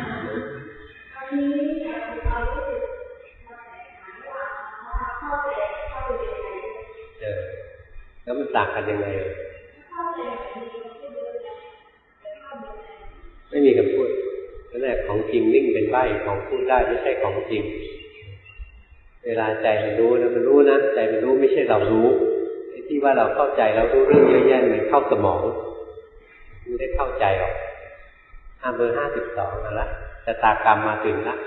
เออแล้วมันต่างกันยังไงไม่มีคำพูดนั่นแหละของจริงนิ่งเป็นใบของพูดได้ไม่ใช่ของจริงเวลาใจมันรู้นะมันรู้นะใจมันรู้ไม่ใช่เรารู้ที่ว่าเราเข้าใจเรารู้เรื่องเยอะแยะมันเข้าสมองไม่ได้เข้าใจหรอกอ่าเบอร์ห้าสิบสองนั่นละชะตากรรมมาถึงละ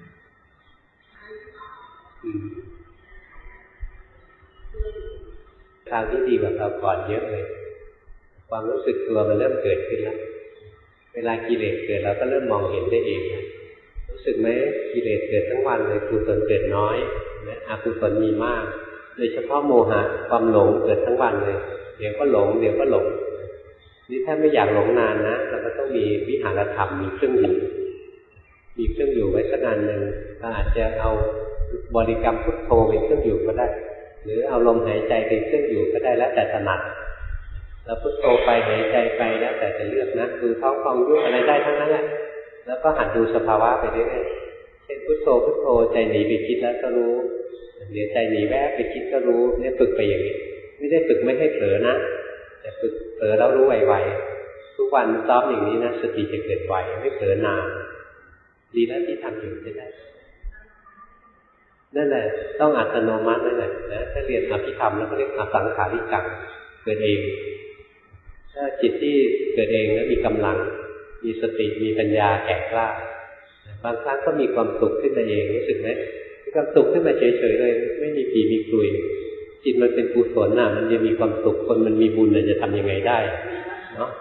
ทางที่ดีกว่าเราก่อนเยอะเลยความรู้สึกตัวมันเริ่มเกิดขึ้นแล้วเวลากิเลสเกิดเราก็เริ่มมองเห็นได้เองรู้สึกไหมกิเลสเกิดทั้งวันเลยกุศลเกิดน้อยนะอกุศลมีมากโดยเฉพาะโมหะความหลงเกิดทั้งวันเลยเดี๋ยวก็หลงเดี๋ยวก็หลงนี่ถ้าไม่อยากหลงนานนะเราก็ต้องมีวิหารธรรมมีเครื่องอยู่มีเครื่องอยู่ไว้สักอันหนึ่งเราอาจจะเอาบริกรรมพุทโธเป็นเครื่องอยู่ก็ได้หรือเอาลมหายใจเป็นเครื่องอยู่ก็ได้แล้วแต่ถนัดเราพุทโธไปหายใจไปแล้วแต่จะเลือกนะคือท้องฟองยุบอะไรได้ทั้งนั้นแหละแล้วก็หัดดูสภาวะไปเรื่อยๆเช่นพุทโธพุทโธใจหนีไปคิดแล้วก็รู้เดี๋ยวใจหนีแวบไปคิดก็รู้เนี่ยฝึกไปอย่างนี้ไม่ได้ฝึกไม่ให้เผลอนะแต่ฝึกเผลอแล้วรู้ไวๆทุกวันซ้อมอย่างนี้นะสติจะเกิดไวไม่เผลอนานดีแล้วที่ทำอยู่จะได้นั่นแหละต้องอัตโนมัตินั่นแหละนะถ้าเรียนอภิธรรมแล้วก็เรียกอสังขาริกังเกิดเองถ้าจิตที่เกิดเองแล้วมีกำลังมีสติมีปัญญาแก่กล้าบางครั้งก็มีความสุขขึ้นมาเองรู้สึกไหมมีความสุขขึ้นมาเฉยๆเลยไม่มีปีมีกลุยจิตมันเป็นกุศลน่ะมันจะมีความสุขคนมันมีบุญจะทำยังไงได้เนาะ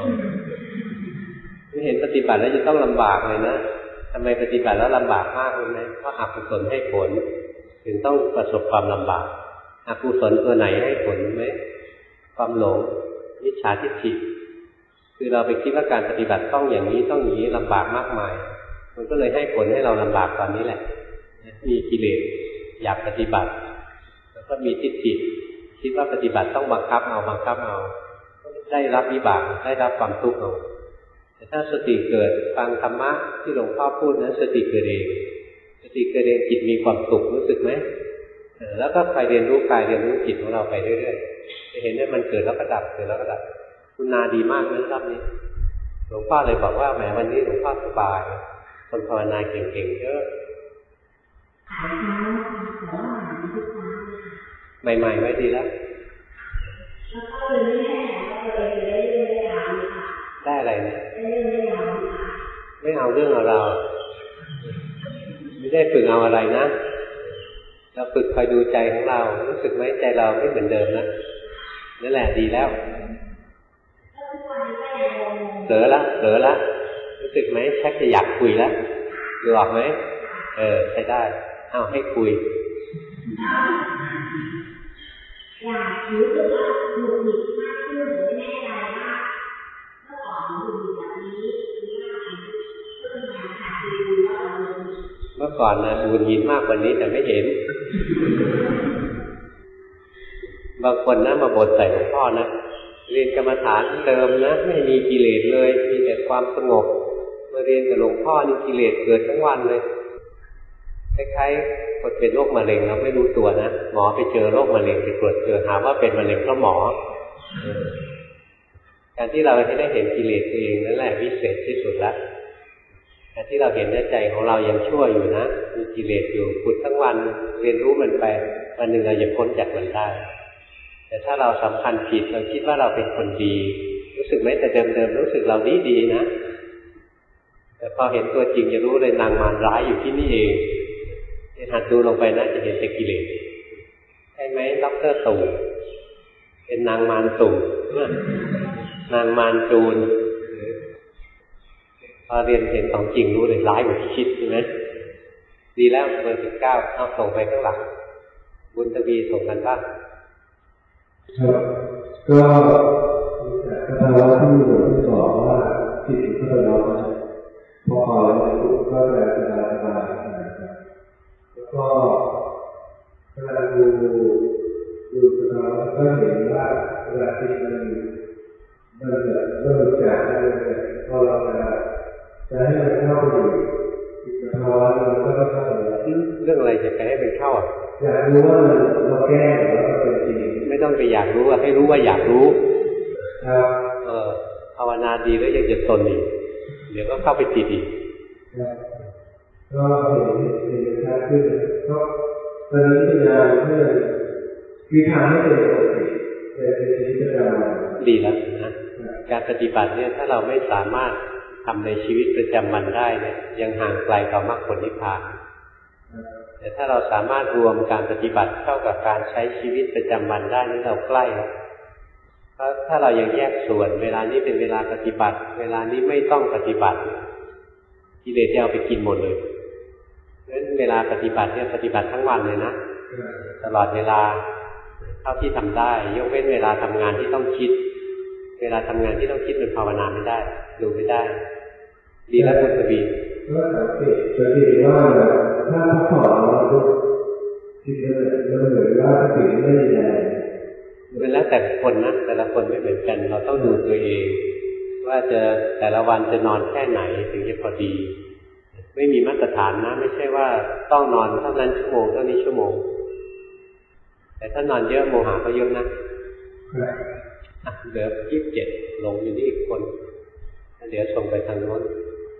ไม่เห็นปฏิบัติแล้วจะต้องลำบากเลยนะทำไมปฏิบัติแล้วลำบากมากเลยนะเพราะอกุศลให้ผลถึงต้องประสบความลำบากอกุศลตัวไหนให้ผลไหมความหลงมิจฉาทิฏฐิคือเราไปคิดว่าการปฏิบัติต้องอย่างนี้ต้องอย่างนี้ลำบากมากมายมันก็เลยให้ผลให้เราลำบากตอนนี้แหละมีกิเลสอยากปฏิบัติแล้วก็มีทิฏฐิคิดว่าปฏิบัติต้องบังคับเอาบังคับเอาได้รับวิบากได้รับความทุกข์เอาแต่ถ้าสติเกิดฟังธรรมะที่หลวงพ่อพูดนั้นสติเกิดเองสติเกิดเองจิตมีความสุขรู้สึกไหมแล้วก็ไปเรียนรู้กายเรียนรู้จิตของเราไปเรื่อยๆจะเห็นว่ามันเกิดแล้วก็ดับเกิดแล้วก็ดับคุณนาดีมากนะรอบนี้หลวงพ่อเลยบอกว่าแหมวันนี้หลวงพ่อสบายคนภาวนาเก่งๆเยอะใหม่ๆไว้ดีแล้วได้อะไรนะไม่เอาเรื่องเอาเราไม่ได้ฝึกเอาอะไรนะเราฝึกคอยดูใจของเรารู้สึกไหมใจเราไม่เหมือนเดิมนะนั่นแหละดีแล้วเผลอละเผลอละรู้สึกไหมชักจะอยากคุยแล้วดูออกไหมเออใช้ได้เอาให้คุยอยากรู้สึกว่าหงุดหงิดมากขึ้นไม่แน่ใจว่าเมื่อก่อนหงุดหงิดแบบนี้มีมากไหมเพื่อนงานค่ะดูว่าเราเมื่อก่อนนะหงุดหงิดมากกว่านี้แต่ไม่เห็นบางคนนะมาบ่นใส่หลวงพ่อนะเรียนกรรมฐานเดิมนะไม่มีกิเลสเลยมีแต่ความสงบมาเรียนกับหลวงพ่อนี่กิเลสเกิดทั้งวันเลยคล้ายๆคนเป็นโรคมะเร็งเราไม่รู้ตัวนะหมอไปเจอโรคมะเร็งไปตรวจเจอหาว่าเป็นมะเร็งเพราะหมอการที่เราได้เห็นกิเลสตัวเองนั่นแหละวิเศษที่สุดแล้วการที่เราเห็นในใจของเรายังชั่วอยู่นะมีกิเลสอยู่ขุดทั้งวันเรียนรู้มันไปวันหนึ่งเราจะพ้นจากมันได้แต่ถ้าเราสำคัญผิดเราคิดว่าเราเป็นคนดีรู้สึกไหมแต่เดิมๆรู้สึกเราดีดีนะแต่พอเห็นตัวจริงจะรู้เลยนางมารร้ายอยู่ที่นี่เองหัดดูลงไปนะจะเห็นแต่กิเลสใช่ไหมด็อกเตอร์ตู่เป็นนางมารตู่นางมารจูนพอเรียนเห็นของจริงรู้เลยร้ายกว่าที่คิดใช่ไหมดีแล้วเบอร์สิบเก้าเอาส่งไปข้างหลังบุญทวีส่งกันบ้างครับก็สภาวะที่หลวงพ่อบอกว่าจิตของเราพอพอแล้วก็จะสบายสบายนะครับแล้วก็เวลาดูดูสภาวะก็เห็นว่าเวลาจิตมันมันจะเริ่มจากอะไรพอเราจะจะให้มันเข้าไปอยู่สภาวะมันก็ต้องเข้าไปเรื่องอะไรจะไปให้มันเข้าอยากรู้ว่าเราแก้หรือว่าเป็นจริงไม่ต้องไปอยากรู้ให้รู้ว่าอยากรู้ครับเออภาวนาดีแล้วยังจะตนอีกเดี๋ยวก็เข้าไปติดอีกก็เห็นเห็นชัดขึ้นก็ตอนนี้เป็นงานเพื่อคือทำให้เป็นปกติเป็นชีวิตประจำวันดีแล้วนะการปฏิบัติเนี่ยถ้าเราไม่สามารถทำในชีวิตประจำวันได้เนี่ยยังห่างไกลกับมรรคผลนิพพานแต่ถ้าเราสามารถรวมการปฏิบัติเข้ากับการใช้ชีวิตประจำวันได้นี่เราใกล้เพราะถ้าเรายังแยกส่วนเวลานี้เป็นเวลาปฏิบัติเวลานี้ไม่ต้องปฏิบัติกิเลสจะเอาไปกินหมดเลยเพราะฉะนั้นเวลาปฏิบัติเนี่ยปฏิบัติทั้งวันเลยนะตลอดเวลาเท่าที่ทำได้ยกเว้นเวลาทำงานที่ต้องคิดเวลาทำงานที่ต้องคิดเป็นภาวนาไม่ได้ดูไม่ได้ดีแล้วคุณทวีก็สังเกตจะเห็นว่าถ้าพักผ่อนเราก็คิดเลยมันเหมือนว่าสิ่งไม่ดีมันแล้วแต่คนนะแต่ละคนไม่เหมือนกันเราต้องดูตัวเองว่าจะแต่ละวันจะนอนแค่ไหนถึงจะพอดีไม่มีมาตรฐานนะไม่ใช่ว่าต้องนอนเท่านั้นชั่วโมงเท่านี้ชั่วโมงแต่ถ้านอนเยอะโมหะก็เยอะนะเหลือยี่สิบเจ็ดลงอยู่นี่อีกคนเดี๋ยวส่งไปทางโน้น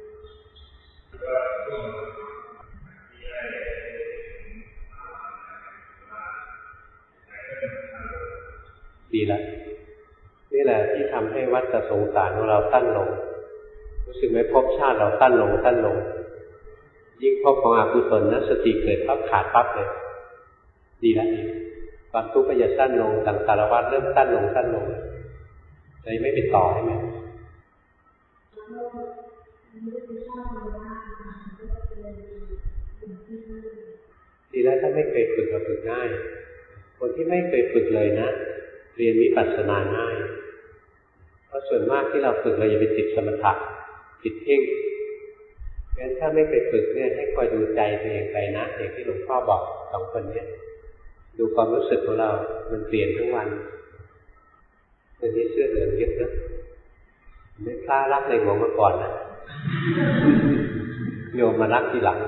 ดีแล้วนี่แหละที่ทำให้วัฏสงสารของเราตั้นลงรู้สึกไหมภพชาติเราตั้นลงตั้นลงยิ่งภพของอกุศลนะสติเกิดปั๊บขาดปั๊บเลยดีแล้วความทุกข์ก็จะสั้นลงสังสารวัฏเริ่มสั้นลงสั้นลงเลยไม่เป็นต่อให้มันดีแล้วถ้าไม่เคยฝึกก็ฝึกง่ายคนที่ไม่เคยฝึกเลยนะเรียนวิปัสสนาง่ายเพราะส่วนมากที่เราฝึกเราจะไปติดสมถะติดเพ่งงั้นถ้าไม่เคยฝึกเนี่ยให้คอยดูใจตัวเองไปนะอย่างที่หลวงพ่อบอกสองคนเนี่ยดูความรู้สึกของเรามันเปลี่ยนทั้งวันวันนี้เสื้อเหลืองเยอะนะไม่กล้ารักในหลวงมาก่อนนะโยมมารักทีหลัง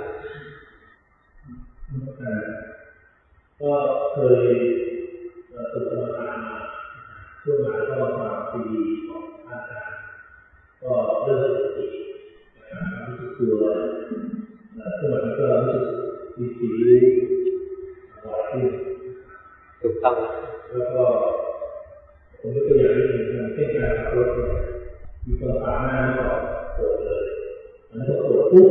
ก็เคยฝึกกรรมฐานมาช่วงหลังก็มาฟังซีดีของอาจารย์ก็เริ่มสติรู้สึกตัวช่วงหลังก็รู้สึกมีสีบ่อยขึ้นถูกต้องแล้วก็ผมก็ตัวอย่างนี้เช่นการขับรถมีคนผ่านหน้าก็โกรธเลยมันก็โกรธปุ๊บ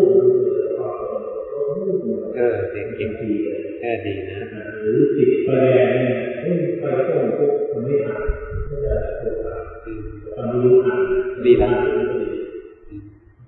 เออเด็กเก่งดีแค่ดีนะหรือติดไฟแดงเนี่ยไฟส่งปุ๊บมันไม่ผ่านก็จะโกรธตามไม่รู้ผ่านดีแล้ว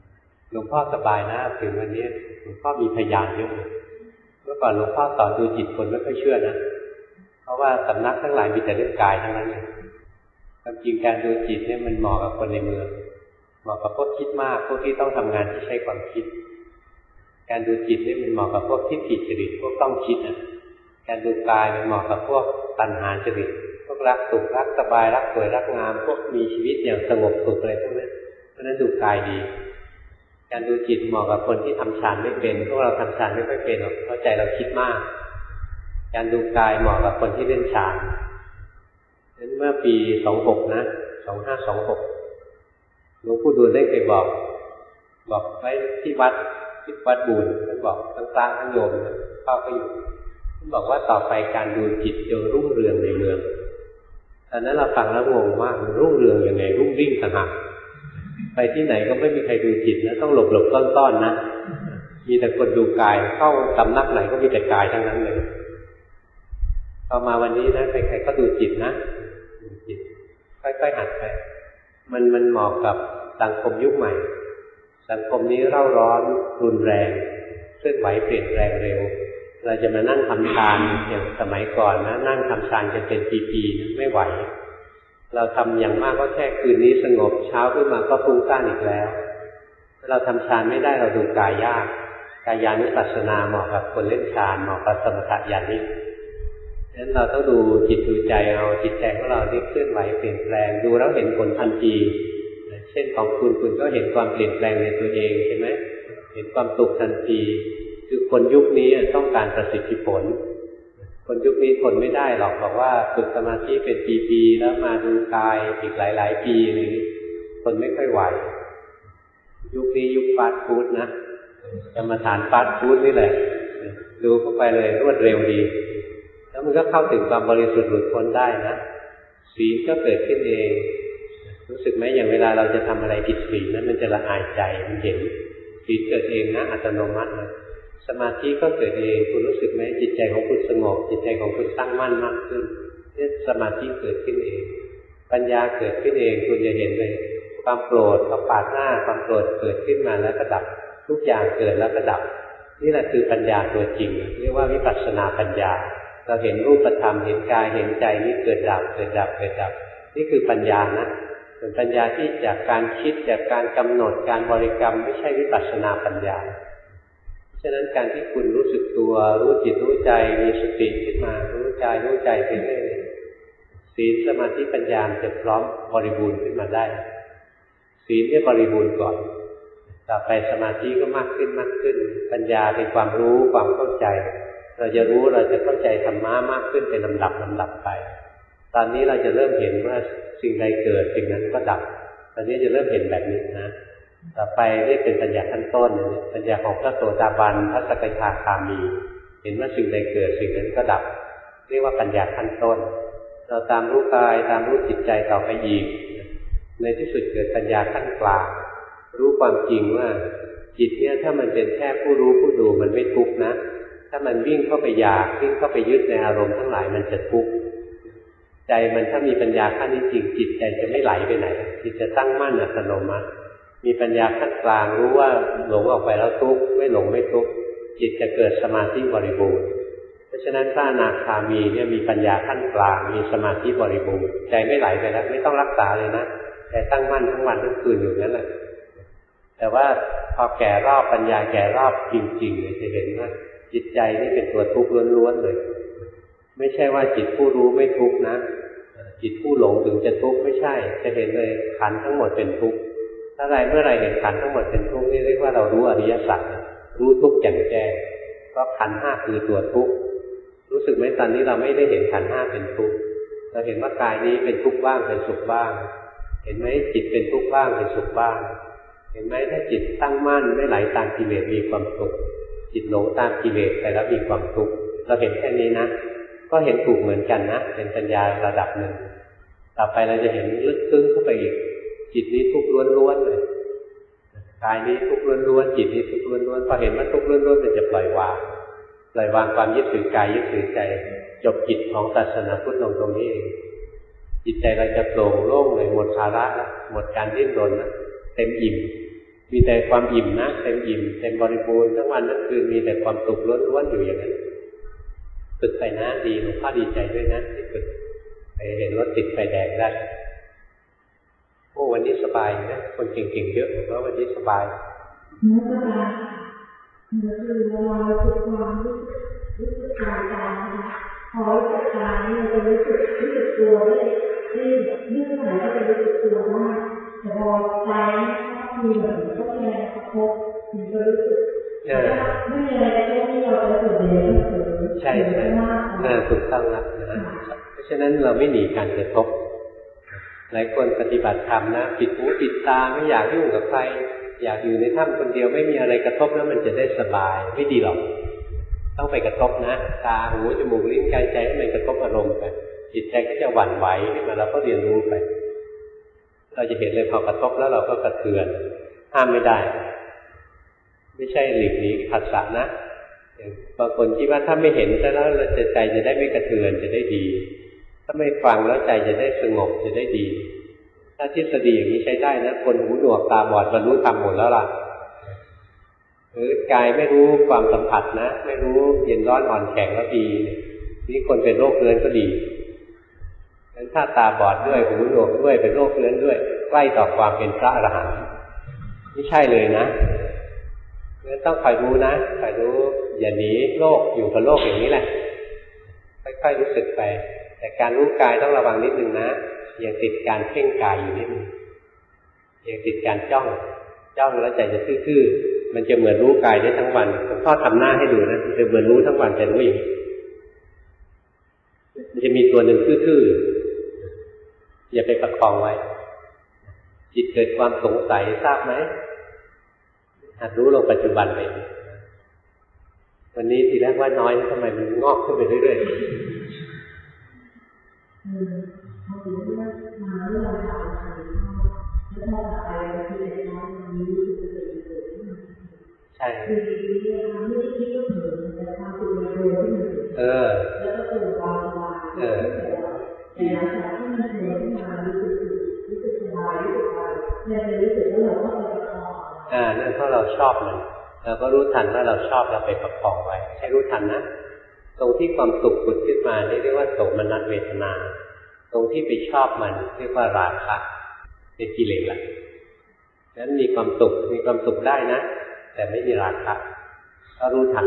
หลวงพ่อสบายนะถึงวันนี้หลวงพ่อมีพยานเยอะเลยเมื่อก่อนหลวงพ่อสอนดูจิตคนไม่ค่อยเชื่อนะเพราะว่าสำนักทั้งหลายมีแต่เรื่องกายทั้งนั้นเลยความจริงการดูจิตเนี่ยมันเหมาะกับคนในเมืองเหมาะกับพวกคิดมากพวกที่ต้องทำงานที่ใช้ความคิดการดูจิตเนี่ยมันเหมาะกับพวกที่ผิดจริตพวกต้องคิดนะการดูกายมันเหมาะกับพวกตัณหาจริตพวกรักสุขรักสบายรักสวยรักงามพวกมีชีวิตอย่างสงบสุขอะไรพวกนั้นเพราะนั้นดูกายดีการดูจิตเหมาะกับคนที่ทำฌานไม่เป็นพวกเราทำฌานไม่ค่อยเป็นหรอกเพราะใจเราคิดมากการดูกายเหมาะกับคนที่เล่นฌานนั้นเมื่อปีสองหกนะสองห้าสองหกหลวงปู่ดูลได้เคยบอกบอกไว้ที่วัดที่วัดบูรท่านบอกทั้งพระทั้งโยมนะเข้าไปอยู่ท่านบอกว่าต่อไปการดูจิตจะรุ่งเรืองในเมืองตอนนั้นเราฟังแล้วงงมากมันรุ่งเรืองยังไงรุ่งริ่งต่างหากไปที่ไหนก็ไม่มีใครดูจิตนะต้องหลบหลบซ่อนๆนะมีแต่คนดูกายเข้าสำนักไหนก็มีแต่กายทั้งนั้นเลยพอมาวันนี้นะใครๆก็ดูจิตนะดูจิตค่อยๆหัดไปมันมันเหมาะกับสังคมยุคใหม่สังคมนี้เร่าร้อนรุนแรงเคลื่อนไหวเปลี่ยนแปลงเร็วเราจะมานั่งทำฌานอย่างสมัยก่อนนะนั่งทำฌานกันเป็นปีๆไม่ไหวเราทำอย่างมากก็แค่คืนนี้สงบเช้าขึ้นมาก็ฟุ้งซ่านอีกแล้วถ้าเราทำฌานไม่ได้เราดูกายยากกายานุปัสสนาเหมาะกับคนเล่นฌานเหมาะกับสมถะญาณิกฉะนั้นเราต้องดูจิตดูใจเอาจิตใจของเราที่เคลื่อนไหวเปลี่ยนแปลงดูแล้วเห็นผลทันทีเช่นของคุณคุณก็เห็นความเปลี่ยนแปลงในตัวเองใช่ไหมเห็นความสุขทันทีคือคนยุคนี้ต้องการประสิทธิผลคนยุคนี้ทนไม่ได้หรอกบอกว่าฝึกสมาธิเป็นปีๆแล้วมาดูกายอีกหลายๆปีอะไรนี้คนไม่ค่อยไหวยุคนี้ยุคฟาสต์ฟู้ดนะกรรมฐานฟาสต์ฟู้ดนี่แหละดูเข้าไปเลยรวดเร็วดีแล้วมันก็เข้าถึงความบริสุทธิ์หลุดพ้นได้นะศีลก็เกิดขึ้นเองรู้สึกไหมอย่างเวลาเราจะทำอะไรผิดศีลนั้นมันจะละอายใจมันเห็นศีลเกิดเองนะอัตโนมัติเลยสมาธิก็เกิดเองคุณรู้สึกไหมจิตใจของคุณสงบจิตใจของคุณตั้งมั่นมากขึ้นเนี่ยสมาธิเกิดขึ้นเองปัญญาเกิดขึ้นเองคุณจะเห็นเลยความโกรธก็ปาดหน้าความโกรธเกิดขึ้นมาแล้วก็ดับทุกอย่างเกิดแล้วก็ดับนี่แหละคือปัญญาตัวจริงเรียกว่าวิปัสสนาปัญญาเราเห็นรูปธรรมเห็นกายเห็นใจนี่เกิดดับเกิดดับเกิดดับนี่คือปัญญานะเป็นปัญญาที่จากการคิดจากการกำหนดการบริกรรมไม่ใช่วิปัสสนาปัญญาฉะนั้นการที่คุณรู้สึกตัวรู้จิตรู้ใจมีสติขึ้นมารู้ใจรู้ใจไปเรื่อยๆศีลสมาธิปัญญาจะพร้อมบริบูรณ์ขึ้นมาได้ศีลเนี่ยบริบูรณ์ก่อนต่อไปสมาธิก็มากขึ้นมากขึ้นปัญญาเป็นความรู้ความเข้าใจเราจะรู้เราจะเข้าใจธรรมะมากขึ้นเป็นลำดับลำดับไปตอนนี้เราจะเริ่มเห็นว่าสิ่งใดเกิดสิ่งนั้นก็ดับตอนนี้จะเริ่มเห็นแบบนี้นะต่อไปนี่เป็นปัญญาขั้นต้นปัญญาของพระโสดาบันพระสกทาคามีเห็นว่าสิ่งใดเกิดสิ่งนั้นก็ดับเรียกว่าปัญญาขั้นต้นเราตามรู้กายตามรู้จิตใจต่อไปอีกในที่สุดเกิดปัญญาขั้นกลางรู้ความจริงว่าจิตเนี่ยถ้ามันเป็นแค่ผู้รู้ผู้ดูมันไม่ทุกข์นะถ้ามันวิ่งเข้าไปอยากวิ่งเข้าไปยึดในอารมณ์ทั้งหลายมันจะทุกข์ใจมันถ้ามีปัญญาขั้นนี้จริงจิตใจจะไม่ไหลไปไหนจิตจะตั้งมั่นอัตโนมัติมีปัญญาขั้นกลางรู้ว่าหลงออกไปแล้วทุกข์ไม่หลงไม่ทุกข์จิตจะเกิดสมาธิบริบูรณ์เพราะฉะนั้นพระอนาคามีเนี่ยมีปัญญาขั้นกลางมีสมาธิบริบูรณ์ใจไม่ไหลไปแล้วไม่ต้องรักษาเลยนะใจตั้งมั่นทั้งวันทั้งคืนอยู่นั่นแหละแต่ว่าพอแก่รอบปัญญาแก่รอบจริงๆเนี่ยจะเห็นว่าจิตใจนี่เป็นตัวทุกข์ล้วนๆเลยไม่ใช่ว่าจิตผู้รู้ไม่ทุกข์นะจิตผู้หลงถึงจะทุกข์ไม่ใช่จะเห็นเลยขันธ์ทั้งหมดเป็นทุกข์ถ้าไรเมื่อไรเห็นขันธ์ทั้งหมดเป็นทุกข์นี่เรียกว่าเรารู้อริยสัจรู้ทุกข์แจ่มแจ้งเพราะขันธ์ห้าคือตัวทุกข์รู้สึกไหมตอนนี้เราไม่ได้เห็นขันธ์ห้าเป็นทุกข์เราเห็นว่ากายนี้เป็นทุกข์บ้างเป็นสุขบ้างเห็นไหมจิตเป็นทุกข์บ้างเป็นสุขบ้างเห็นไหมถ้าจิตตั้งมั่นไม่ไหลตามกิเลสมีความสุขจิตหลงตามกิเลสไปแล้วมีความทุกข์เราเห็นแค่นี้นะก็เห็นถูกเหมือนกันนะเป็นปัญญาระดับหนึ่งต่อไปเราจะเห็นลึกซึ้งเข้าไปอีกจิตนี้ทุกข์ล้วนๆเลยกายนี้ทุกข์ล้วนๆจิตนี้ทุกข์ล้วนๆพอเห็นว่าทุกข์ล้วนๆมันจะปล่อยวางปล่อยวางความยึดถือกายยึดถือใจจบกิจของศาสนาพุทธลงตรงนี้เองจิตใจเราจะโปร่งโล่งเลยหมดภาระแล้วหมดการดิ้นรนแล้วเต็มอิ่มมีแต่ความอิ่มนะเต็มอิ่มเต็มบริบูรณ์ทั้งวันทั้งคืนมีแต่ความสุขล้วนๆอยู่อย่างนั้นฝึกไปนะดีหลวงพ่อดีใจด้วยนะที่ฝึกไปเห็นรถติดไฟแดงได้โอ้วันนี้สบายนะคนเก่งๆเยอะเพราะวันนี้สบายเนื้อสบายเนื้อคือเวลาเราฝึกความรู้สึกรู้สึกกายกายนะคะพอรู้สึกกายนี่เราจะรู้สึกรู้สึกตัวได้ได้ยื่นไหนก็จะรู้สึกตัวมากแต่พอใจมีเหมือนก็แรงกระทบถึงจะรู้สึกไม่มีอะไรก็ไม่เราจะเกิดเองก็เกิดใช่ใช่น่าถูกต้องแล้วนะเพราะฉะนั้นเราไม่หนีการกระทบหลายคนปฏิบัติธรรมนะปิดหูปิดตาไม่อยากยุ่งกับใครอยากอยู่ในถ้ำคนเดียวไม่มีอะไรกระทบแล้วมันจะได้สบายไม่ดีหรอกต้องไปกระทบนะตาหูจมูกลิ้นกายใจให้มันกระทบอารมณ์ไปจิตใจก็จะหวั่นไหวขึ้นมาเราก็เรียนรู้ไปเราจะเห็นเลยพอกระทบแล้วเราก็กระเทือนห้ามไม่ได้ไม่ใช่หลีกหนีผัสสะนะบางคนคิดว่าถ้าไม่เห็นแล้วเราจะใจจะได้ไม่กระเทือนจะได้ดีถ้าไม่ฟังแล้วใจจะได้สงบจะได้ดีถ้าทฤษฎีอย่างนี้ใช้ได้นะคนหูหนวกตาบอดบรรลุธรรมหมดแล้วล่ะหรือกายไม่รู้ความสัมผัสนะไม่รู้เย็นร้อนอ่อนแข็งแล้วดีนี่คนเป็นโรคเรื้อนก็ดีงั้นถ้าตาบอดด้วยหูหนวกด้วยเป็นโรคเรื้อนด้วยใกล้ต่อความเป็นพระอรหันต์ไม่ใช่เลยนะงั้นต้องคอยรู้นะคอยรู้อย่าหนีโลกอยู่กับโลกอย่างนี้แหละค่อยๆรู้สึกไปแต่การรู้กายต้องระวังนิดนึงนะยังติดการเพ่งกายอยู่นิดนึงยังติดการจ้องจ้องแล้วใจจะทื่อๆมันจะเหมือนรู้กายได้ทั้งวันหลวงพ่อทำหน้าให้ดูนะมันจะเหมือนรู้ทั้งวันแต่รู้อย่างนี้มันจะมีตัวหนึ่งทื่อๆอย่าไปประคองไว้จิตเกิดความสงสัยทราบไหมหัดรู้ลงปัจจุบันไปวันนี้ทีแรกว่าน้อยทำไมมันงอกขึ้นไปเรื่อยๆใช่เออเออแต่หลังจากที่มันเผลอขึ้นมารู้สึกรู้สึกสบายรู้สึกอะไรเนี่ยจะรู้สึกว่าเราต้องไปประคองอ่านั่นเพราะเราชอบมันเราก็รู้ทันว่าเราชอบเราไปประคองไว้ใช่รู้ทันนะตรงที่ความสุขผุดขึ้นมาเรียกว่าโสมนัสเวทนาตรงที่ไปชอบมันเรียกว่าราคะเป็นกิเลสละนั้นมีความสุขมีความสุขได้นะแต่ไม่มีราคะก็รู้ทัน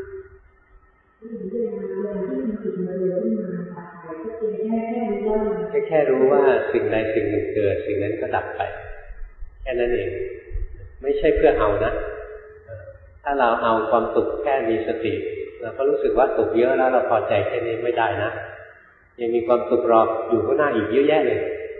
แค่แค่รู้ว่าสิ่งใดสิ่งหนึ่งเกิดสิ่งนั้นก็ดับไปแค่นั้นเองไม่ใช่เพื่อเอานะถ้าเราเอาความสุขแค่มีสติเราก็รู้สึกว่าสุขเยอะแล้วเราพอใจแค่นี้ไม่ได้นะยังมีความสุขรออยู่ข้างหน้าอีกเยอะแยะเลย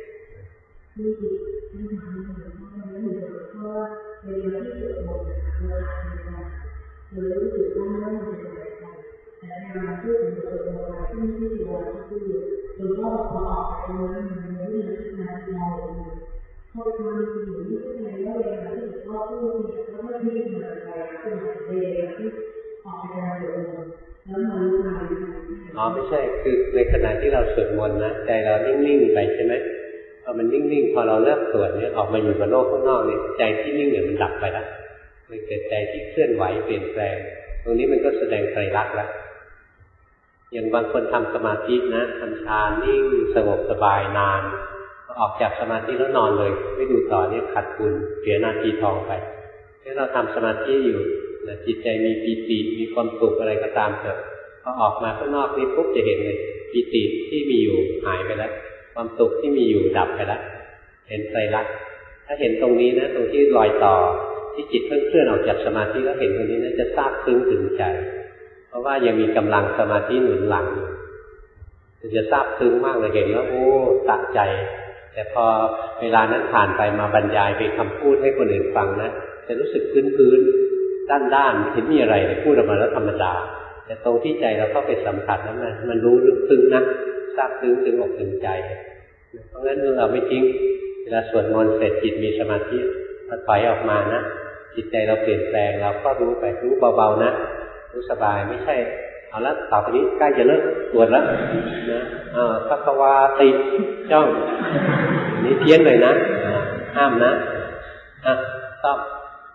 อ๋อไม่ใช่คือในขณะที่เราสวดมนต์นะใจเรานิ่งๆไปใช่ไหมพอมันนิ่งๆพอเราเลิกสวดเนี่ยออกมาอยู่กับโลกข้างนอกเนี่ยใจที่นิ่งเนี่ยมันดับไปแล้วมันเกิดใจที่เคลื่อนไหวเปลี่ยนแปลงตรงนี้มันก็แสดงไตรลักษณ์แล้วอย่างบางคนทำสมาธินะทำฌานนิ่งสงบสบายนานพอออกจากสมาธิแล้วนอนเลยไม่ดูต่อเนี่ยขัดทุนเสียนาทีทองไปถ้าเราทำสมาธิอยู่นะจิตใจมีปีติมีความสุขอะไรก็ตามเถอะพอออกมาข้างนอกนี่ปุ๊บจะเห็นเลยปีติที่มีอยู่หายไปแล้วความสุขที่มีอยู่ดับไปแล้วเห็นไตรลักษณ์ถ้าเห็นตรงนี้นะตรงที่รอยต่อที่จิตเพิ่งเคลื่อนออกจากสมาธิแล้วเห็นตรงนี้นะจะซาบซึ้งถึงใจเพราะว่ายังมีกำลังสมาธิหนุนหลังจะซาบซึ้งมากเลยเห็นแล้วโอ้สะใจแต่พอเวลานั้นผ่านไปมาบรรยายเป็นคำพูดให้คนอื่นฟังนะจะรู้สึกพื้นๆด้านๆไม่เห็นมีอะไรเลยพูดออกมาแล้วธรรมดาแต่ตรงที่ใจเราเข้าไปสัมผัสนั้นนะมันรู้ลึกซึ้งนะซาบซึ้งถึงอกถึงใจเพราะงั้นเราไม่ทิ้งเวลาสวดมนต์เสร็จจิตมีสมาธิพอถอยออกมานะจิตใจเราเปลี่ยนแปลงเราก็รู้ไปรู้เบาๆนะรู้สบายไม่ใช่เอาละต่อไปนี้ใกล้จะเลิกสวดแล้วนะอ่าภควาติจ้องนี่เพี้ยนเลยนะห้ามนะอ่ะต้อง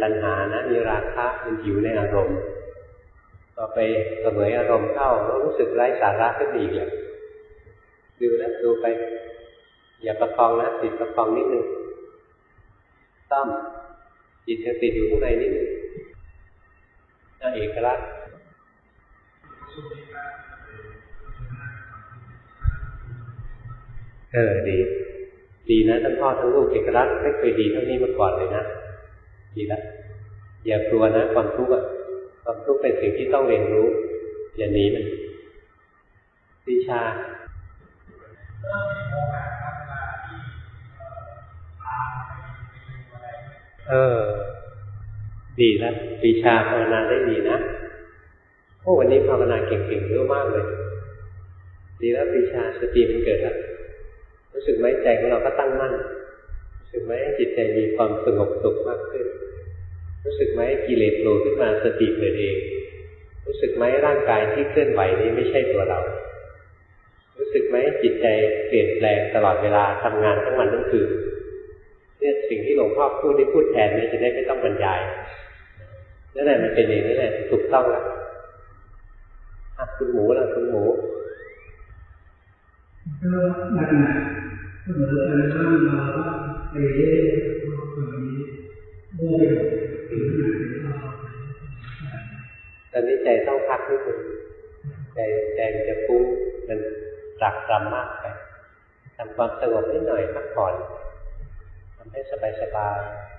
ตัณหานะมีราคะมันหิวในอารมณ์ต่อไปเสวยอารมณ์เข้าแล้วรู้สึกไร้สาระขึ้นอีกเลยดูนะดูไปอย่าประคองนะติดประคองนิดนึงต้อมจิตจะติดอยู่ข้างในนิดนึงน่าเอกลักษณ์เออดีดีนะทั้งพ่อทั้งลูกเอกลักษณ์ไม่เคยดีเท่านี้มาก่อนเลยนะดีแล้วอย่ากลัวนะความทุกข์อะความทุกข์เป็นสิ่งที่ต้องเรียนรู้อย่าหนีมันวิชาเออดีแล้ววิชาภาวนาได้ดีนะโอ้วันนี้ภาวนาเก่งๆเยอะมากเลยดีแล้ววิชาสติมันเกิดแล้วรู้สึกไหมใจของเราก็ตั้งมั่นรู้สึกไหมจิตใจมีความสงบสุขมากขึ้นรู้สึกไหมกิเลสโผล่ขึ้นมาสติเกิดเองรู้สึกไหมร่างกายที่เคลื่อนไหวนี้ไม่ใช่ตัวเรารู้สึกไหมจิตใจเปลี่ยนแปลงตลอดเวลาทำงานทั้งวันทั้งคืนเนี่ยสิ่งที่หลวงพ่อพูดที่พูดแทนนี้จะได้ไม่ต้องบรรยายนั่นแหละมันเป็นเองนั่นแหละถูกต้องแล้วอ่ะคุณหมูล่ะคุณหมูก็หนักหนักเสมอกันบ้างเราไปเรื่อยๆคนนี้โม่ไปหมดถึงหนักถึงเราตอนนี้ใจต้องพักนิดนึงใจใจมันจะฟุ้งมันตรักตรำมากไปทำความสงบนิดหน่อยพักผ่อนทำให้สบายๆ